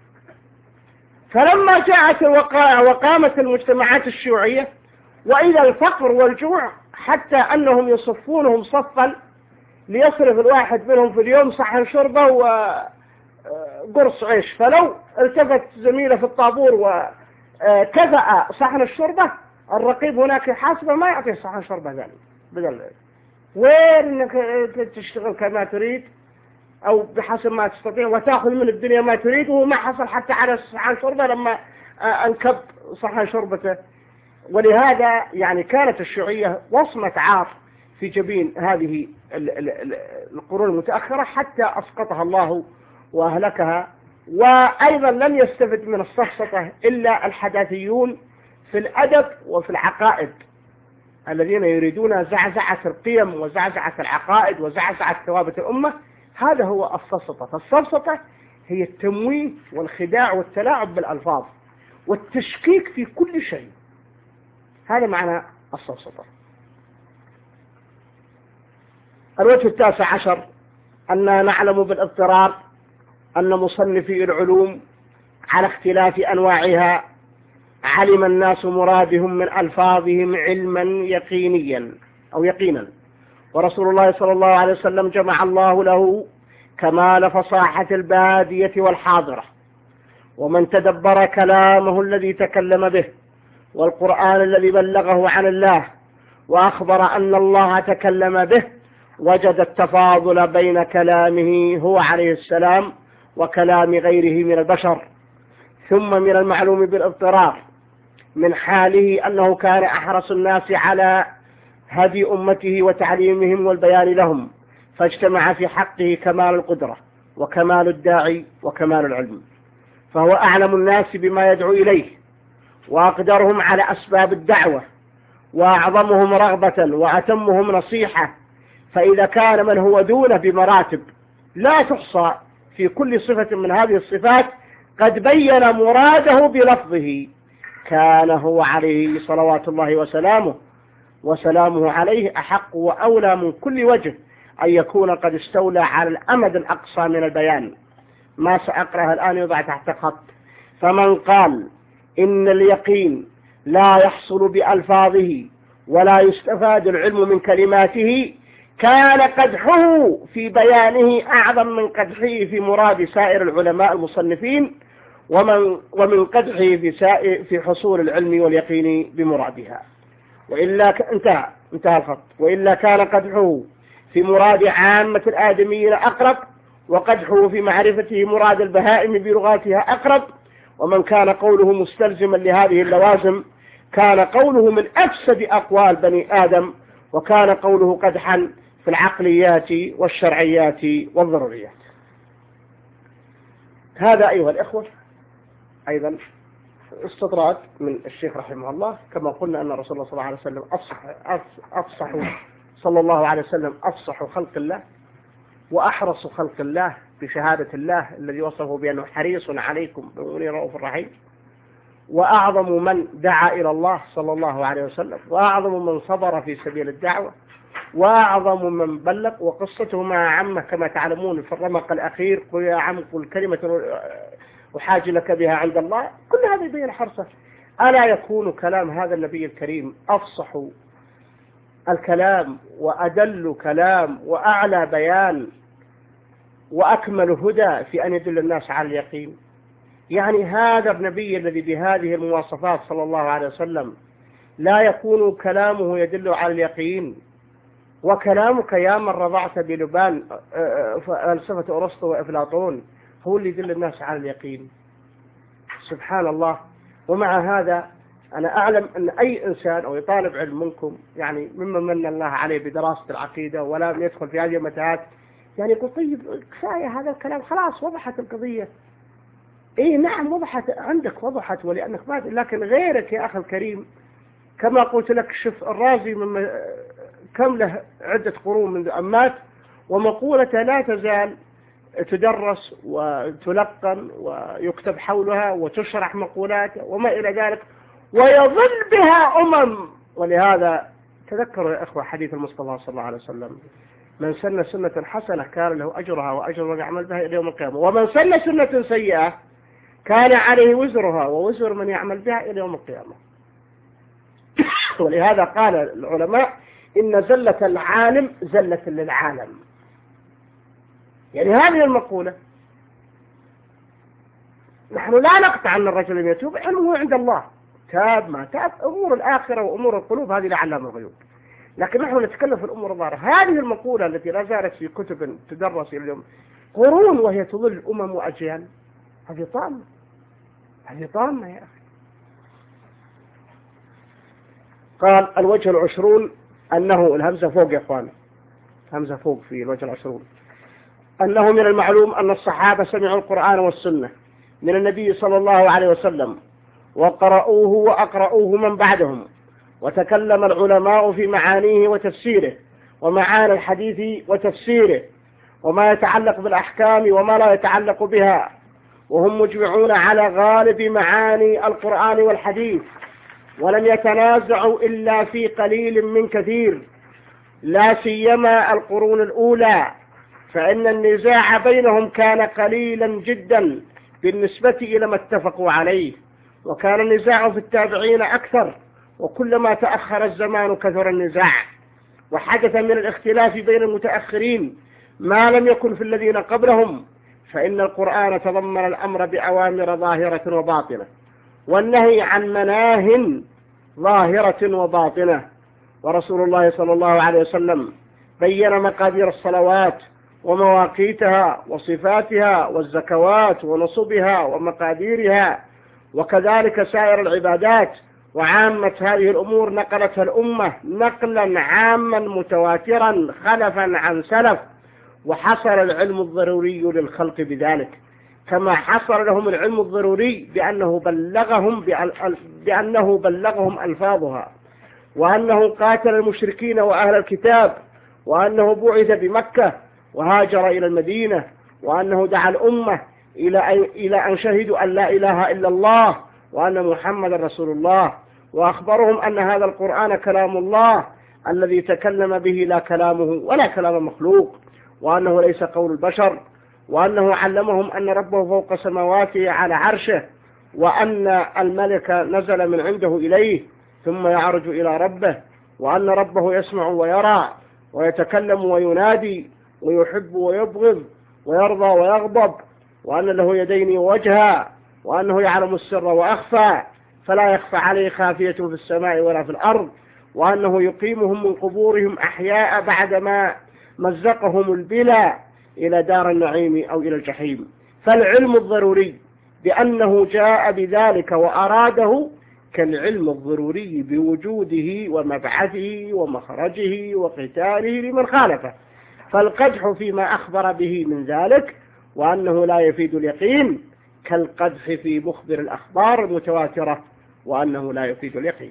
S3: فلما جاءت الوقائع وقامت المجتمعات الشيوعية، وإذا الفقر والجوع حتى أنهم يصفونهم صفا ليصرف الواحد منهم في اليوم صحن شربة وقرص عيش، فلو التفت زميله في الطابور وكفأ صحن الشربة، الرقيب هناك يحاسبه ما يعطيه صحن شربة ذلك بدل. وين انك تشتغل كما تريد او بحسب ما تستطيع وتاخذ من الدنيا ما تريد، وما حصل حتى على صحن شربة لما انكب صحن شربته. ولهذا يعني كانت الشيوعية وصمة عار في جبين هذه القرون المتأخرة حتى أسقطها الله وأهلكها. وأيضا لم يستفد من السفسطة إلا الحداثيون في الأدب وفي العقائد، الذين يريدون زعزعة القيم وزعزعة العقائد وزعزعة ثوابت الأمة. هذا هو السفسطة. فالسفسطة هي التمويه والخداع والتلاعب بالألفاظ والتشكيك في كل شيء. هذا معنى السفسطة. الوجه التاسع عشر أننا نعلم بالاضطرار أن مصنفي العلوم على اختلاف أنواعها علم الناس مرادهم من ألفاظهم علما يقينيا أو يقينا، ورسول الله صلى الله عليه وسلم جمع الله له كمال فصاحة البادية والحاضرة، ومن تدبر كلامه الذي تكلم به والقرآن الذي بلغه عن الله وأخبر أن الله تكلم به، وجد التفاضل بين كلامه هو عليه السلام وكلام غيره من البشر. ثم من المعلوم بالاضطرار من حاله أنه كان أحرص الناس على هدي أمته وتعليمهم والبيان لهم، فاجتمع في حقه كمال القدرة وكمال الداعي وكمال العلم، فهو أعلم الناس بما يدعو إليه وأقدرهم على أسباب الدعوة وأعظمهم رغبة وأتمهم نصيحة. فإذا كان من هو دونه بمراتب لا تحصى في كل صفة من هذه الصفات قد بين مراده بلفظه، كان هو عليه صلوات الله وسلامه وسلامه عليه أحق وأولى من كل وجه أن يكون قد استولى على الأمد الأقصى من البيان. ما سأقرأه الآن يضع تحت خط. فمن قال إن اليقين لا يحصل بألفاظه ولا يستفاد العلم من كلماته كان قدحه في بيانه أعظم من قدحه في مراد سائر العلماء المصنفين ومن ومن قدحه في سائر في حصول العلم واليقين بمرادها. وإلا ك... انتهى انتهى الخط. وإلا كان قدحه في مراد عامة الآدميين أقرب، وقدحه في معرفته مراد البهائم بلغاتها أقرب. ومن كان قوله مستلزما لهذه اللوازم كان قوله من أفسد أقوال بني آدم، وكان قوله قدحا في العقليات والشرعيات والضروريات. هذا أيها الإخوة أيضا استطراد من الشيخ رحمه الله. كما قلنا أن رسول الله صلى الله عليه وسلم أفصح, أفصح صلى الله عليه وسلم أفصح خلق الله وأحرص خلق الله بشهادة الله الذي وصفه بأنه حريص عليكم بالمؤمنين رؤوف رحيم، وأعظم من دعا إلى الله صلى الله عليه وسلم، وأعظم من صبر في سبيل الدعوة، وأعظم من بلغ. وقصته مع عمه كما تعلمون في الرمق الأخير قل يا عم قل كلمة أحاج لك بها عند الله. كل هذا يبين حرصه. ألا يكون كلام هذا النبي الكريم أفصح الكلام وأدل كلام وأعلى بيان وأكمل هدى في أن يدل الناس على اليقين؟ يعني هذا النبي الذي بهذه المواصفات صلى الله عليه وسلم لا يكون كلامه يدل على اليقين؟ وكلامك يا من رضعت بلبان فلسفة أرسطو وأفلاطون هو اللي يدل الناس على اليقين؟ سبحان الله. ومع هذا أنا أعلم أن أي إنسان أو طالب علم منكم يعني ممن من الله عليه بدراسة العقيدة ولا يدخل في هذه المتاهات يعني يقول طيب كفاية هذا الكلام، خلاص وضحت القضية. إيه نعم وضحت عندك، وضحت ولأنك مات، لكن غيرك يا أخي الكريم كما قلت لك شوف الرازي من كم له عدة قرون منذ أن مات ومقولته لا تزال تدرس وتلقن ويكتب حولها وتشرح مقولاته وما إلى ذلك ويظل بها أمم. ولهذا تذكروا يا إخوة حديث المصطفى صلى الله عليه وسلم: من سن سنة حسنة كان له أجرها وأجر من يعمل بها إلى يوم القيامة، ومن سن سنة سيئة كان عليه وزرها ووزر من يعمل بها إلى يوم القيامة. ولهذا قال العلماء إن زلة العالم زلة للعالم. يعني هذه المقولة نحن لا نقطع أن الرجل لم يتوب، علمه عند الله، تاب ما تاب، أمور الآخرة وأمور القلوب هذه لعلام الغيوب، لكن نحن نتكلم في الأمور الظاهرة. هذه المقولة التي لا زالت في كتب تدرس إلى اليوم قرون وهي تضل أمم وأجيال، هذه طامة، هذه طامة يا أخي. قال الوجه العشرون أنه الهمزة فوق يا أخوان، همزة فوق في الوجه العشرون، أنه من المعلوم أن الصحابة سمعوا القرآن والسنة من النبي صلى الله عليه وسلم وقرأوه وأقرأوه من بعدهم، وتكلم العلماء في معانيه وتفسيره ومعاني الحديث وتفسيره وما يتعلق بالأحكام وما لا يتعلق بها، وهم مجمعون على غالب معاني القرآن والحديث، ولم يتنازعوا إلا في قليل من كثير، لا سيما القرون الأولى، فإن النزاع بينهم كان قليلا جدا بالنسبة إلى ما اتفقوا عليه، وكان النزاع في التابعين أكثر، وكلما تأخر الزمان كثر النزاع، وحدث من الاختلاف بين المتأخرين ما لم يكن في الذين قبلهم، فإن القرآن تضمن الأمر بأوامر ظاهرة وباطنة والنهي عن مناه ظاهرة وباطنة، ورسول الله صلى الله عليه وسلم بين مقادير الصلوات ومواقيتها وصفاتها والزكوات ونصبها ومقاديرها، وكذلك سائر العبادات وعامة هذه الأمور نقلتها الأمة نقلا عاما متواترا خلفا عن سلف، وحصل العلم الضروري للخلق بذلك، كما حصل لهم العلم الضروري بأنه بلغهم بأنه بلغهم ألفاظها وأنه قاتل المشركين وأهل الكتاب، وأنه بعث بمكة وهاجر إلى المدينة، وأنه دعا الأمة إلى أن شهدوا أن لا إله إلا الله وأن محمد رسول الله، وأخبرهم أن هذا القرآن كلام الله الذي تكلم به لا كلامه ولا كلام مخلوق، وأنه ليس قول البشر، وأنه علمهم أن ربه فوق سماواته على عرشه، وأن الملك نزل من عنده إليه ثم يعرج إلى ربه، وأن ربه يسمع ويرى ويتكلم وينادي ويحب ويبغض ويرضى ويغضب، وأن له يدين ووجها، وأنه يعلم السر وأخفى فلا يخفى عليه خافية في السماء ولا في الأرض، وأنه يقيمهم من قبورهم أحياء بعدما مزقهم البلا إلى دار النعيم أو إلى الجحيم. فالعلم الضروري بأنه جاء بذلك وأراده كالعلم الضروري بوجوده ومبعثه ومخرجه وقتاله لمن خالفه، فالقدح فيما أخبر به من ذلك وأنه لا يفيد اليقين كالقدح في مخبر الأخبار المتواترة وأنه لا يفيد اليقين.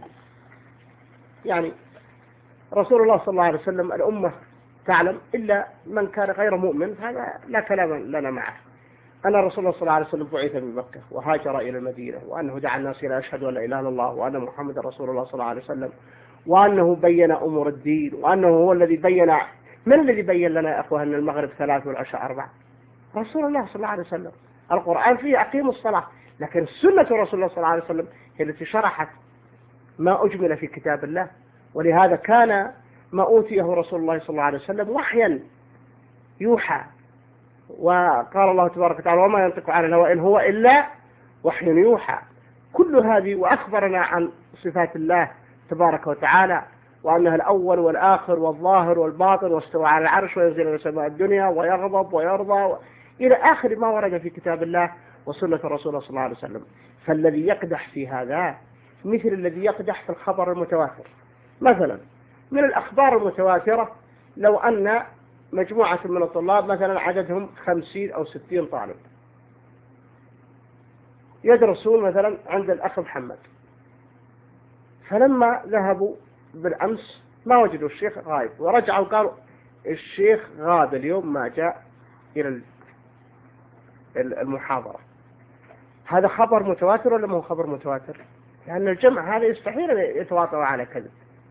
S3: يعني رسول الله صلى الله عليه وسلم الأمة تعلم إلا من كان غير مؤمن هذا لا كلام لنا معه، أن الرسول الله صلى الله عليه وسلم بعث بمكة وهاجر إلى المدينة، وأنه دعا الناس إلى أشهد أن لا إله إلا الله وأن محمد رسول الله صلى الله عليه وسلم، وأنه بين أمور الدين، وأنه هو الذي بين. من الذي بين لنا يا أخوة أن المغرب ثلاث والعشاء أربع؟ رسول الله صلى الله عليه وسلم. القرآن فيه أقيموا الصلاة، لكن سنة رسول الله صلى الله عليه وسلم هي التي شرحت ما أجمل في كتاب الله. ولهذا كان ما أوتيه رسول الله صلى الله عليه وسلم وحيا يوحى، وقال الله تبارك وتعالى وما ينطق عن الهوى إن هو إلا وحي يوحى. كل هذه وأخبرنا عن صفات الله تبارك وتعالى، وأنها الأول والآخر والظاهر والباطن، واستوى على العرش وينزل إلى سماء الدنيا ويغضب ويرضى و... إلى آخر ما ورد في كتاب الله وسنة الرسول صلى الله عليه وسلم. فالذي يقدح في هذا مثل الذي يقدح في الخبر المتواتر. مثلا من الأخبار المتواترة لو أن مجموعة من الطلاب مثلا عددهم خمسين أو ستين طالب يدرسون مثلا عند الأخ محمد، فلما ذهبوا بالأمس ما وجدوا الشيخ غايب، ورجعوا قالوا الشيخ غاب اليوم ما جاء إلى المحاضرة. هذا خبر متواتر ولا ما هو خبر متواتر؟ لأن الجمع هذا يستحيل يتواطؤ على كذب.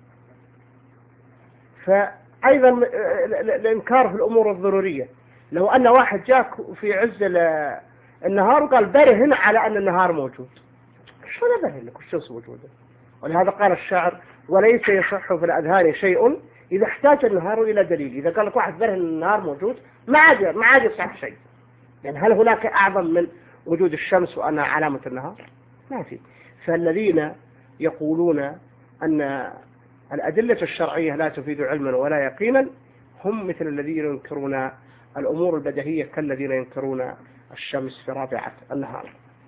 S3: فأيضا الإنكار في الأمور الضرورية، لو أن واحد جاء في عز النهار وقال برهن على أن النهار موجود، شو نبهن لك الشمس موجودة؟ ولهذا قال الشاعر وليس يصح في الأذهان شيء إذا احتاج النهار إلى دليل. إذا قال لك واحد برهن النهار موجود ما عاد ما عاد يصح شيء، يعني هل هناك أعظم من وجود الشمس وأنها علامة النهار؟ ما في. فالذين يقولون أن الأدلة الشرعية لا تفيد علما ولا يقينا هم مثل الذين ينكرون الأمور البديهية كالذين ينكرون الشمس في رابعة النهار.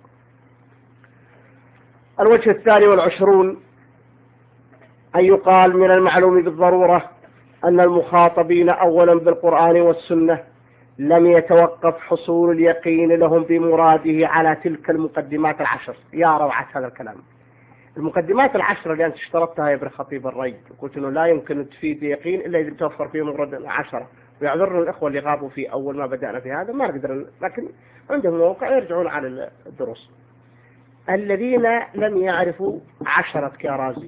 S3: الوجه الثاني والعشرون أن يقال من المعلوم بالضرورة أن المخاطبين أولا بالقرآن والسنة لم يتوقف حصول اليقين لهم بمراده على تلك المقدمات العشر. يا روعة هذا الكلام. المقدمات العشر اللي أنت اشترطتها يا ابن خطيب الري، قلت إنه لا يمكن تفيد يقين إلا إذا توفر فيه مفرد العشرة، ويعذرنا الإخوة اللي غابوا في أول ما بدأنا في هذا ما نقدر، لكن عندهم موقع يرجعون على الدروس. الذين لم يعرفوا عشرة كرازي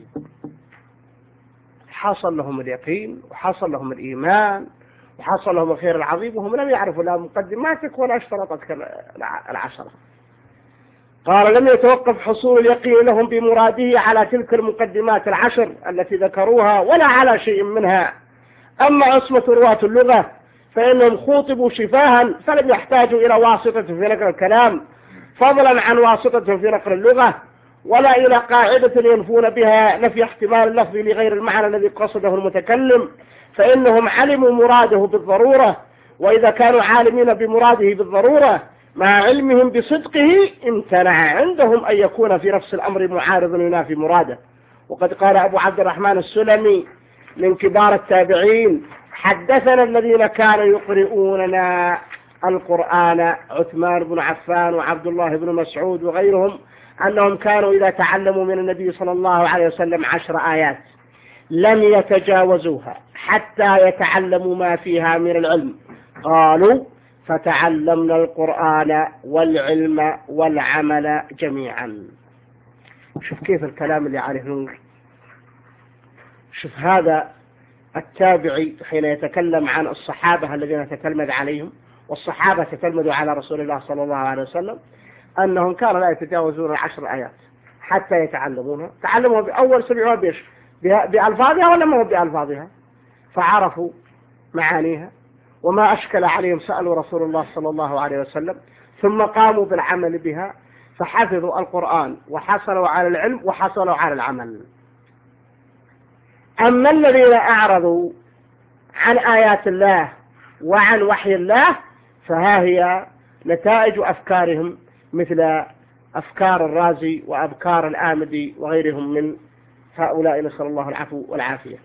S3: حصل لهم اليقين وحصل لهم الإيمان وحصل لهم الخير العظيم وهم لم يعرفوا لا مقدماتك ولا اشترطتك العشرة. قال لم يتوقف حصول اليقين لهم بمراده على تلك المقدمات العشر التي ذكروها ولا على شيء منها. أما عصمة رواة اللغة فإنهم خوطبوا شفاها فلم يحتاجوا إلى واسطة في نقل الكلام فضلا عن واسطة في نقل اللغة، ولا إلى قاعدة ينفون بها نفي احتمال اللفظ لغير المعنى الذي قصده المتكلم، فإنهم علموا مراده بالضرورة. وإذا كانوا عالمين بمراده بالضرورة مع علمهم بصدقه امتنع عندهم أن يكون في نفس الأمر معارض ينافي مراده. وقد قال أبو عبد الرحمن السلمي من كبار التابعين حدثنا الذين كانوا يقرؤوننا القرآن عثمان بن عفان وعبد الله بن مسعود وغيرهم أنهم كانوا إذا تعلموا من النبي صلى الله عليه وسلم عشر آيات لم يتجاوزوها حتى يتعلموا ما فيها من العلم. قالوا فتعلمنا القرآن والعلم والعمل جميعا. شوف كيف الكلام اللي عليه نور. شوف هذا التابعي حين يتكلم عن الصحابة الذين تتلمذ عليهم، والصحابة تتلمذوا على رسول الله صلى الله عليه وسلم، أنهم كانوا لا يتجاوزون العشر آيات حتى يتعلمونها. تعلموا بأول سمعوها بيش بألفاظها ولا ما هو بألفاظها، فعرفوا معانيها، وما أشكل عليهم سألوا رسول الله صلى الله عليه وسلم، ثم قاموا بالعمل بها، فحفظوا القرآن وحصلوا على العلم وحصلوا على العمل. أما الذين أعرضوا عن آيات الله وعن وحي الله فها هي نتائج أفكارهم مثل أفكار الرازي وأفكار الآمدي وغيرهم من هؤلاء، نسأل الله العفو والعافية.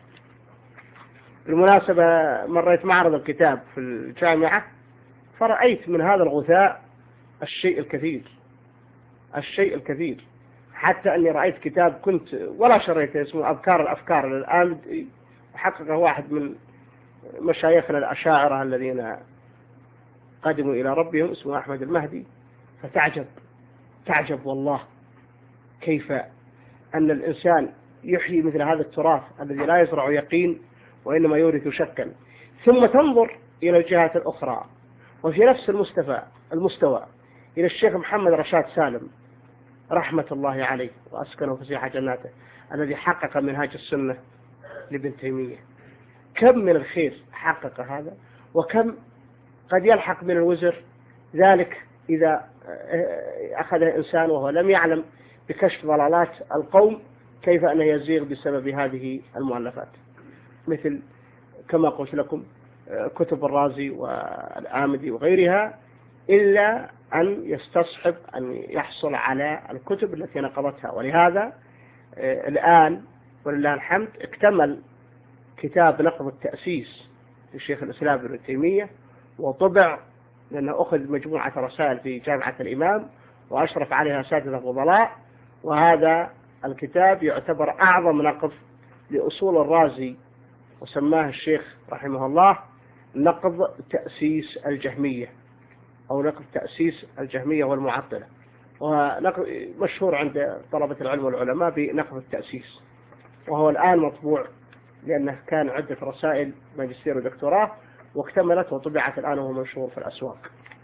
S3: بالمناسبة مريت معرض الكتاب في الجامعة فرأيت من هذا الغثاء الشيء الكثير الشيء الكثير حتى أني رأيت كتاب كنت ولا شريته اسمه أذكار الأفكار للآمد، حققه واحد من مشايخنا الأشاعرة الذين قدموا إلى ربهم اسمه أحمد المهدي. فتعجب تعجب والله كيف أن الإنسان يحيي مثل هذا التراث الذي لا يزرع يقين وإنما يورث شكا، ثم تنظر إلى الجهات الأخرى وفي نفس المستوى المستوى إلى الشيخ محمد رشاد سالم رحمة الله عليه وأسكنه فسيح جناته، الذي حقق منهاج السنة لابن تيمية. كم من الخير حقق هذا، وكم قد يلحق من الوزر ذلك إذا أخذ الإنسان وهو لم يعلم بكشف ضلالات القوم كيف أنه يزيغ بسبب هذه المؤلفات، مثل كما قلت لكم كتب الرازي والآمدي وغيرها، إلا أن يستصحب أن يحصل على الكتب التي نقضتها. ولهذا الآن ولله الحمد اكتمل كتاب نقض التأسيس للشيخ الإسلام ابن تيمية وطبع، لأنه أخذ مجموعة رسائل في جامعة الإمام وأشرف عليها أساتذة فضلاء، وهذا الكتاب يعتبر أعظم نقض لأصول الرازي، وسماه الشيخ رحمه الله نقض تأسيس الجهمية أو نقض تأسيس الجهمية والمعطلة، ونقض مشهور عند طلبة العلم والعلماء بنقض التأسيس، وهو الآن مطبوع لأنه كان عدة رسائل ماجستير ودكتوراه واكتملت وطبعت الآن وهو منشور في الأسواق.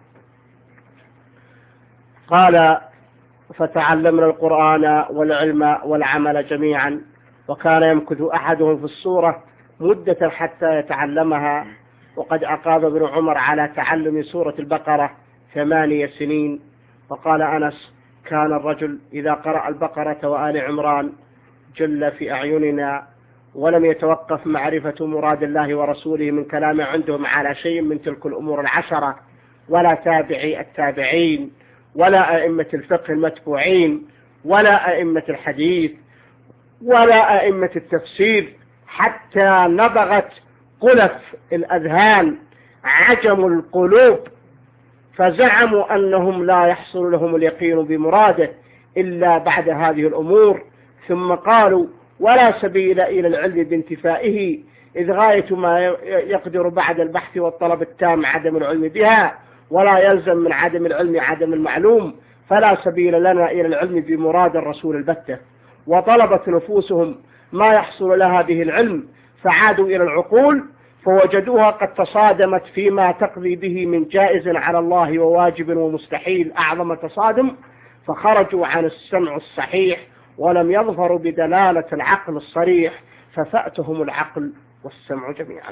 S3: قال فتعلمنا القرآن والعلم والعمل جميعا، وكان يمكث أحدهم في السورة مدة حتى يتعلمها، وقد أقام ابن عمر على تعلم سورة البقرة ثمانية سنين. وقال أنس كان الرجل إذا قرأ البقرة وآل عمران جل في أعيننا، ولم يتوقف معرفة مراد الله ورسوله من كلام عندهم على شيء من تلك الأمور العشرة، ولا تابعي التابعين، ولا أئمة الفقه المتبوعين، ولا أئمة الحديث، ولا أئمة التفسير، حتى نبغت قلف الأذهان عجم القلوب، فزعموا أنهم لا يحصل لهم اليقين بمراده إلا بعد هذه الأمور. ثم قالوا ولا سبيل إلى العلم بانتفائه، إذ غاية ما يقدر بعد البحث والطلب التام عدم العلم بها، ولا يلزم من عدم العلم عدم المعلوم، فلا سبيل لنا إلى العلم بمراد الرسول البتة. وطلبت نفوسهم ما يحصل لها به العلم، فعادوا إلى العقول فوجدوها قد تصادمت فيما تقضي به من جائز على الله وواجب ومستحيل أعظم تصادم، فخرجوا عن السمع الصحيح ولم يظفروا بدلالة العقل الصريح، ففأتهم العقل والسمع جميعا.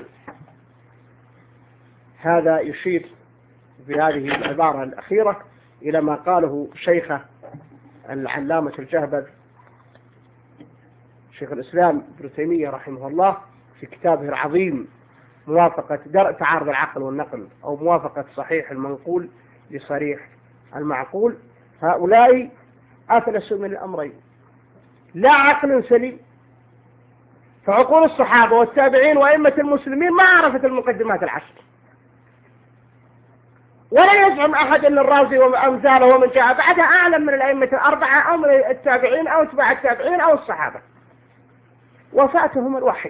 S3: هذا يشير في هذه العبارة الأخيرة إلى ما قاله شيخه العلامة الجهبذ شيخ الإسلام ابن تيمية رحمه الله في كتابه العظيم موافقة درء تعارض العقل والنقل، أو موافقة صحيح المنقول لصريح المعقول. هؤلاء أفلسوا من الأمرين، لا عقل سليم، فعقول الصحابة والتابعين وأئمة المسلمين ما عرفت المقدمات العشر، ولا يزعم أحد أن الرازي وأمثاله ومن جاء بعدها أعلم من الأئمة الأربعة أو من التابعين أو اتباع التابعين أو الصحابة. وفاتهم الوحي.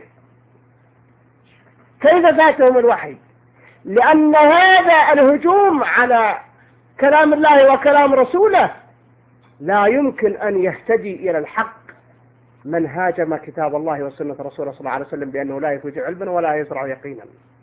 S3: كيف فاتهم الوحي؟ لأن هذا الهجوم على كلام الله وكلام رسوله لا يمكن أن يهتدي إلى الحق من هاجم كتاب الله وسنة رسوله صلى الله عليه وسلم بأنه لا يفوج علما ولا يزرع يقينا.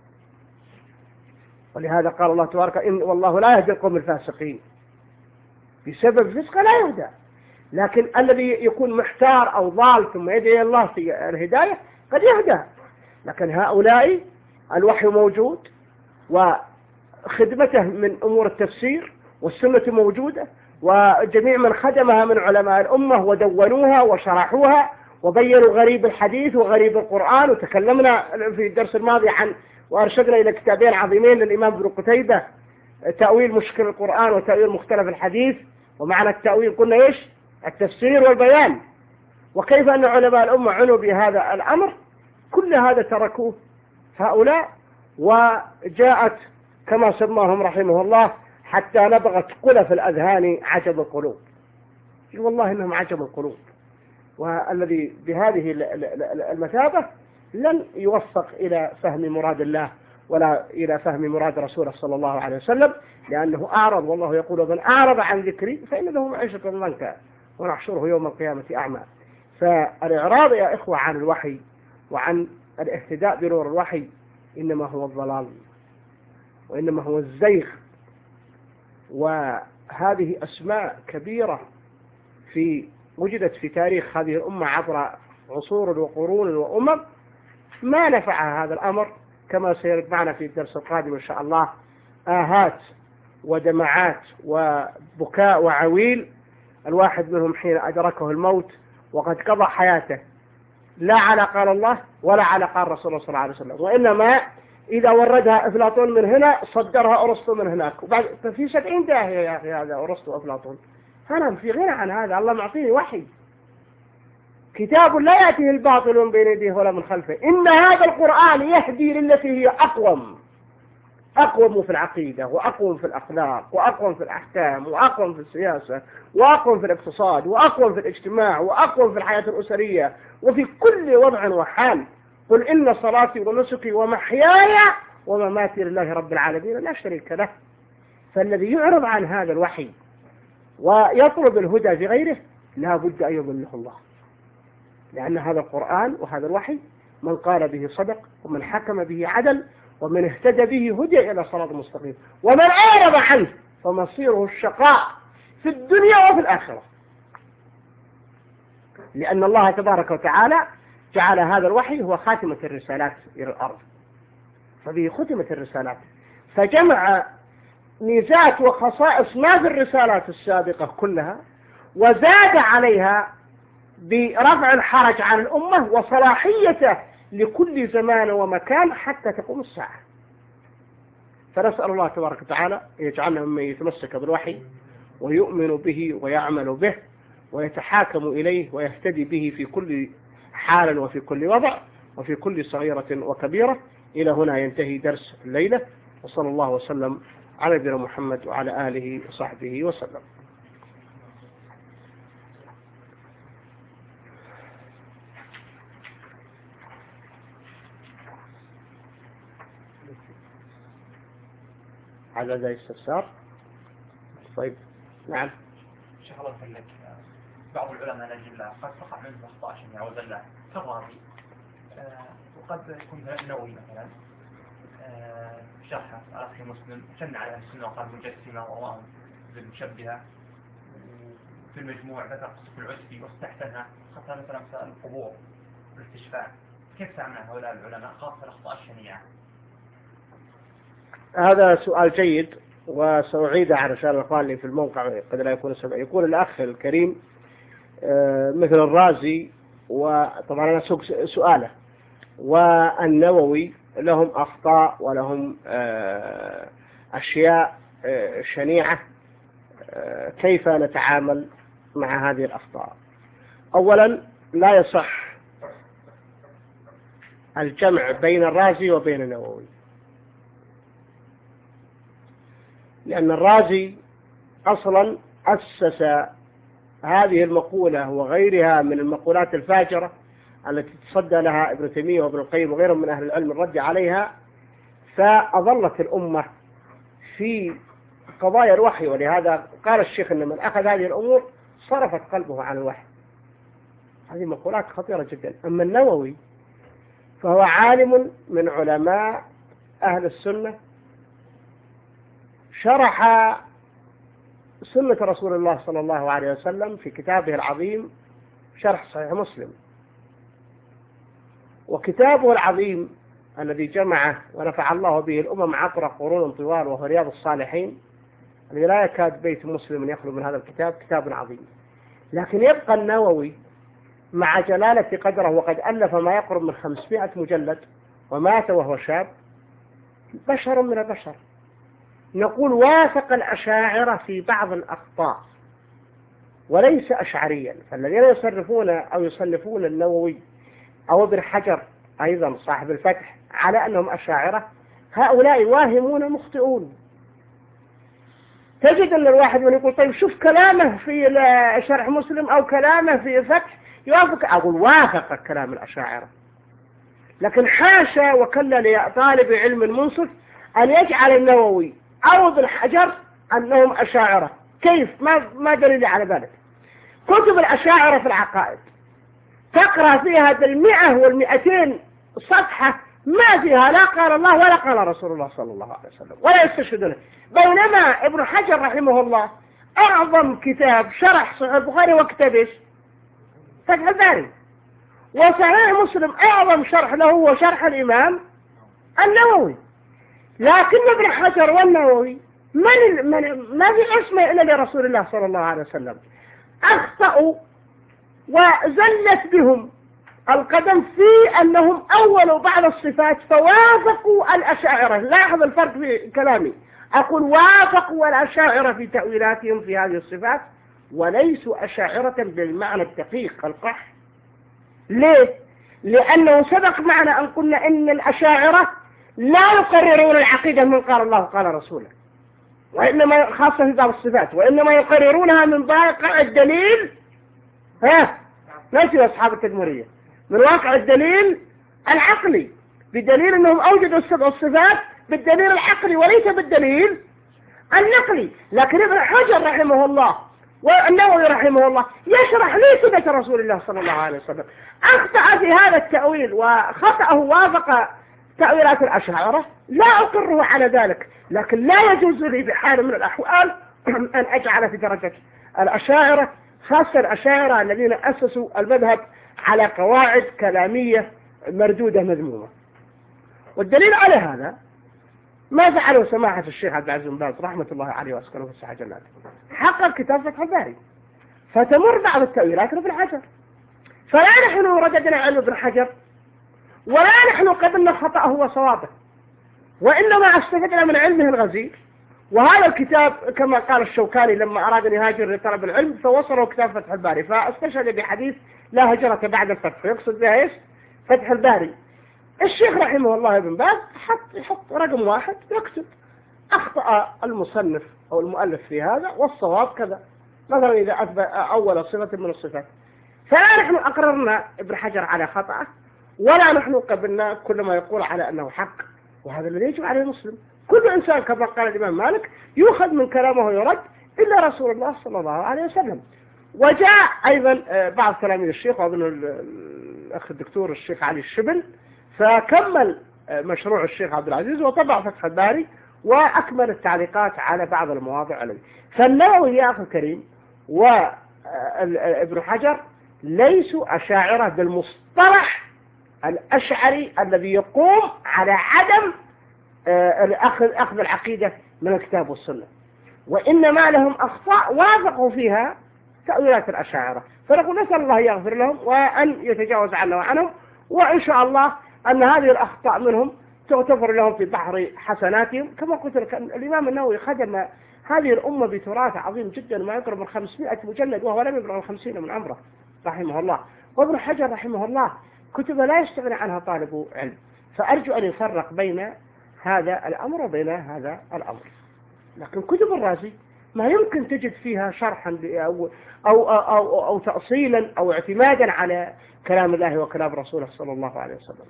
S3: ولهذا قال الله تبارك إن والله لا يهدي القوم الفاسقين، بسبب فسقه لا يهدى. لكن الذي يكون محتار أو ضال ثم يدعي الله في الهداية قد يهدى. لكن هؤلاء الوحي موجود وخدمته من أمور التفسير والسنة موجودة، وجميع من خدمها من علماء الأمة ودونوها وشرحوها وبينوا غريب الحديث وغريب القرآن. وتكلمنا في الدرس الماضي عن وأرشدنا إلى كتابين عظيمين للإمام ابن قتيبة، تأويل مشكل القرآن وتأويل مختلف الحديث. ومعنى التأويل قلنا إيش؟ التفسير والبيان. وكيف أن علماء الأمة عنوا بهذا الأمر، كل هذا تركوه هؤلاء، وجاءت كما سماهم رحمه الله حتى نبغت قلف الأذهان عجب القلوب. والله إنهم عجب القلوب، والذي بهذه المثابة لن يوفق إلى فهم مراد الله ولا إلى فهم مراد رسوله صلى الله عليه وسلم، لأنه أعرض. والله يقول من أعرض عن ذكري فإن له معيشة ضنكا ونحشره يوم القيامة أعمى. فالإعراض يا إخوة عن الوحي وعن الاهتداء بنور الوحي إنما هو الضلال وإنما هو الزيغ. وهذه أسماء كبيرة في وجدت في تاريخ هذه الأمة عبر عصور وقرون وأمم ما نفعها هذا الأمر، كما سيرد معنا في الدرس القادم إن شاء الله. آهات ودمعات وبكاء وعويل، الواحد منهم حين أدركه الموت وقد قضى حياته لا على قال الله ولا على قال رسول الله صلى الله عليه وسلم، وإنما إذا وردها أفلاطون من هنا صدرها أرسطو من هناك. وبعد ففي سبعين داهية يا أخي هذا أرسطو وأفلاطون. أنا في غنى عن هذا، الله معطيني وحي، كتاب لا يأتيه الباطل من بين يديه ولا من خلفه. إن هذا القرآن يهدي للتي هي أقوم، أقوم في العقيدة وأقوم في الأخلاق وأقوم في الأحكام وأقوم في السياسة وأقوم في الاقتصاد وأقوم في الاجتماع وأقوم في الحياة الأسرية وفي كل وضع وحال. قل إن صلاتي ونسكي ومحياي ومماتي لله رب العالمين لا شريك له. فالذي يعرض عن هذا الوحي ويطلب الهدى في غيره لا بد أن يضله الله، لأن هذا القرآن وهذا الوحي من قال به صدق ومن حكم به عدل ومن اهتدى به هدى إلى صراط مستقيم، ومن أعرض عنه فمصيره الشقاء في الدنيا وفي الآخرة. لأن الله تبارك وتعالى جعل هذا الوحي هو خاتمة الرسالات إلى الأرض، فبه ختمت الرسالات، فجمع ميزات وخصائص ما في الرسالات السابقة كلها وزاد عليها برفع الحرج عن الأمة وصلاحيته لكل زمان ومكان حتى تقوم الساعة. فنسأل الله تبارك وتعالى يجعلنا ممن يتمسك بالوحي ويؤمن به ويعمل به ويتحاكم إليه ويهتدي به في كل حال وفي كل وضع وفي كل صغيرة وكبيرة. إلى هنا ينتهي درس الليلة، وصلى الله وسلم على نبينا محمد وعلى آله وصحبه وسلم. على ذا استفسار. طيب نعم.
S4: شيخ الله يسلمك، بعض العلماء نجد له قد تقع منه أخطاء شنيعة وزلات كالرازي، وقد يكون النووي مثلا شرحه أخي مسلم شن على السنة وقال مجسمة وراهم بالمشبهة. في المجموع ذكر قصة العسفي واستحسنها، خاصة مثلا مسائل القبور والاستشفاء. كيف تعمل هؤلاء العلماء خاصة الأخطاء الشنيعة؟
S3: هذا سؤال جيد وسأعيده على رسالة الأخوان اللي في الموقع قد لا يكون سبع. يقول الأخ الكريم مثل الرازي، وطبعا أنا سؤاله، والنووي لهم أخطاء ولهم أشياء شنيعة، كيف نتعامل مع هذه الأخطاء؟ أولا لا يصح الجمع بين الرازي وبين النووي، لأن الرازي أصلا أسس هذه المقولة وغيرها من المقولات الفاجرة
S2: التي تصدى لها ابن تيمية وابن القيم وغيرهم من أهل العلم الرد عليها، فأظلت الأمة في قضايا الوحي. ولهذا قال الشيخ أن من أخذ هذه الأمور صرفت قلبه عن الوحي. هذه مقولات خطيرة جدا. أما النووي فهو عالم من علماء أهل السنة، شرح سنة رسول الله صلى الله عليه وسلم في كتابه العظيم شرح صحيح مسلم. وكتابه العظيم الذي جمعه ونفع الله به الأمم عبر قرون طوال وهو رياض الصالحين، الذي لا يكاد بيت مسلم يخلو من هذا الكتاب، كتاب عظيم. لكن يبقى النووي مع جلالة قدره وقد ألف ما يقرب من خمسمائة مجلد ومات وهو شاب، بشر من البشر. نقول وافق الأشاعرة في بعض الأخطاء وليس أشعريا. فالذين يصرفون أو يصنفون النووي أو ابن حجر أيضا صاحب الفتح على أنهم أشاعرة، هؤلاء واهمون مخطئون. تجد أن الواحد من يقول طيب شوف كلامه في شرح مسلم أو كلامه في فتح يوافق، أقول وافق كلام الأشاعرة، لكن حاشا وكلا لطالب علم منصف أن يجعل النووي أو ابن حجر أنهم أشاعرة. كيف؟ ما ما دليل على ذلك؟ كتب الأشاعرة في العقائد تقرأ فيها بالمئة والمئتين صفحة ما فيها لا قال الله ولا قال رسول الله صلى الله عليه وسلم ولا يستشهدونه. بينما ابن حجر رحمه الله أعظم كتاب شرح صحيح البخاري وكتاب ايش؟ فتح الباري. وصحيح مسلم أعظم شرح له هو شرح الإمام النووي. لكن ابن حجر والنووي من من ما في اسمه إلا لرسول الله صلى الله عليه وسلم. أخطأوا وزلت بهم القدم في أنهم أولوا بعض الصفات فوافقوا الأشاعرة. لاحظ الفرق في كلامي، أقول وافقوا الأشاعرة في تأويلاتهم في هذه الصفات وليسوا أشاعرة بالمعنى الدقيق القح. ليه؟ لأنه سبق معنا أن قلنا إن الأشاعرة لا يقررون العقيدة من قال الله قال رسوله، وإنما خاصة في بعض الصفات، وإنما يقررونها من واقع الدليل. ها نسي أصحاب التدمرية من واقع الدليل العقلي، بدليل أنهم أوجدوا السبع الصفات بالدليل العقلي وليس بالدليل النقلي. لكن ابن حجر رحمه الله والنووي رحمه الله يشرح لي سنة رسول الله صلى الله عليه وسلم. أخطأ في هذا التأويل وخطأه وافق تأويلات الأشاعرة، لا أقره على ذلك، لكن لا يجوز لي بحال من الأحوال أن أجعل في درجة الأشاعرة، خاصة الأشاعرة الذين أسسوا المذهب على قواعد كلامية مردودة مذمومة. والدليل على هذا ما فعله سماحة الشيخ عبد العزيز بن باز رحمة الله عليه وأسكنه في الساحة جناته، حقق كتاب فتح الباري فتمر بعض التأويلات لابن حجر. فلا نحن رددنا علم ابن حجر ولا نحن قبلنا خطأه وصوابه، وإنما استفدنا من علمه الغزير. وهذا الكتاب كما قال الشوكاني لما أراد أن يهاجر لطلب العلم فوصله كتاب فتح الباري، فاستشهد بحديث لا هجرة بعد الفتح، يقصد بها إيش؟ فتح الباري. الشيخ رحمه الله ابن باز حط يحط رقم واحد يكتب أخطأ المصنف أو المؤلف في هذا والصواب كذا، مثلا إذا أثبت أول صفة من الصفات. فلا نحن أقررنا ابن حجر على خطأه ولا نحن قبلنا كل ما يقول على أنه حق، وهذا الذي يجب عليه المسلم. كل إنسان كما قال الإمام مالك يؤخذ من كلامه ويرد إلا رسول الله صلى الله عليه وسلم. وجاء أيضا بعض تلاميذ الشيخ وأظن الأخ الدكتور الشيخ علي الشبل فكمل مشروع الشيخ عبد العزيز وطبع فتح الباري وأكمل التعليقات على بعض المواضع عليه. فالنووي يا أخي الكريم وابن حجر ليسوا أشاعرة بالمصطلح الأشعري الذي يقوم على عدم أخذ أخذ العقيدة من الكتاب والسنة، وإنما لهم أخطاء وافقوا فيها تأويلات الأشاعرة. فنقول نسأل الله يغفر لهم وأن يتجاوز عنا وعنهم، وإن شاء الله أن هذه الأخطاء منهم تغتفر لهم في بحر حسناتهم. كما قلت لك الإمام النووي خدم هذه الأمة بتراث عظيم جدا ما يقرب من خمسمائة مجلد وهو لم يبلغ الخمسين من عمره رحمه الله. وابن حجر رحمه الله كتب لا يستغني عنها طالب علم. فأرجو أن يفرق بين هذا الأمر وبين هذا الأمر. لكن كتب الرازي ما يمكن تجد فيها شرحا أو, أو, أو, أو, أو تأصيلا أو اعتمادا على كلام الله وكلام رسوله صلى الله عليه وسلم.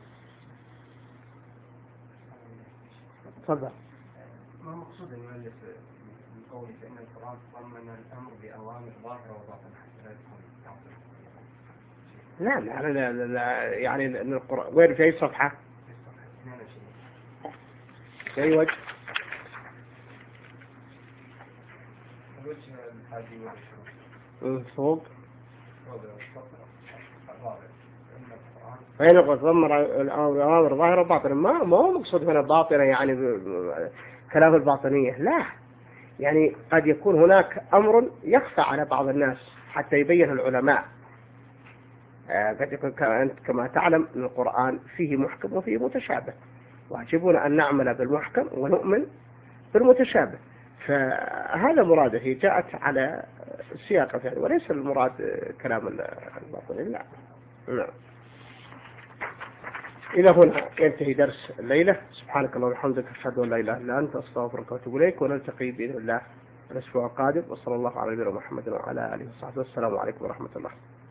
S2: تفضل.
S5: ما مقصود المؤلف من قوله فإن القرآن ضمن الأمر بأوامر ظاهرة وباطنة حتى لا يكون
S2: لا لا لا, لا يعني ان القرآن وين في أي صفحة؟ في أي وجه؟
S5: الوجه الحادي والعشرون
S2: فوق.
S5: الرابع.
S2: فين يقول ضمن الأوامر ظاهرة وباطنة؟ ما ما هو مقصود هنا باطنة يعني كلام الباطنية، لا، يعني قد يكون هناك أمر يخفى على بعض الناس حتى يبين العلماء. قد يكون كما تعلم أن القرآن فيه محكم وفيه متشابه، واجبنا أن نعمل بالمحكم ونؤمن بالمتشابه، فهذا مراده. هي جاءت على سياقة يعني، وليس المراد كلام الباطني، لا. نعم. إلى هنا ينتهي درس الليلة. سبحانك اللهم وبحمدك، أشهد أن لا إله إلا أنت، أستغفرك وأتوب إليك، ونلتقي بإذن الله الأسبوع القادم. وصلى الله على نبينا محمد وعلى آله وصحبه. السلام عليكم ورحمة الله.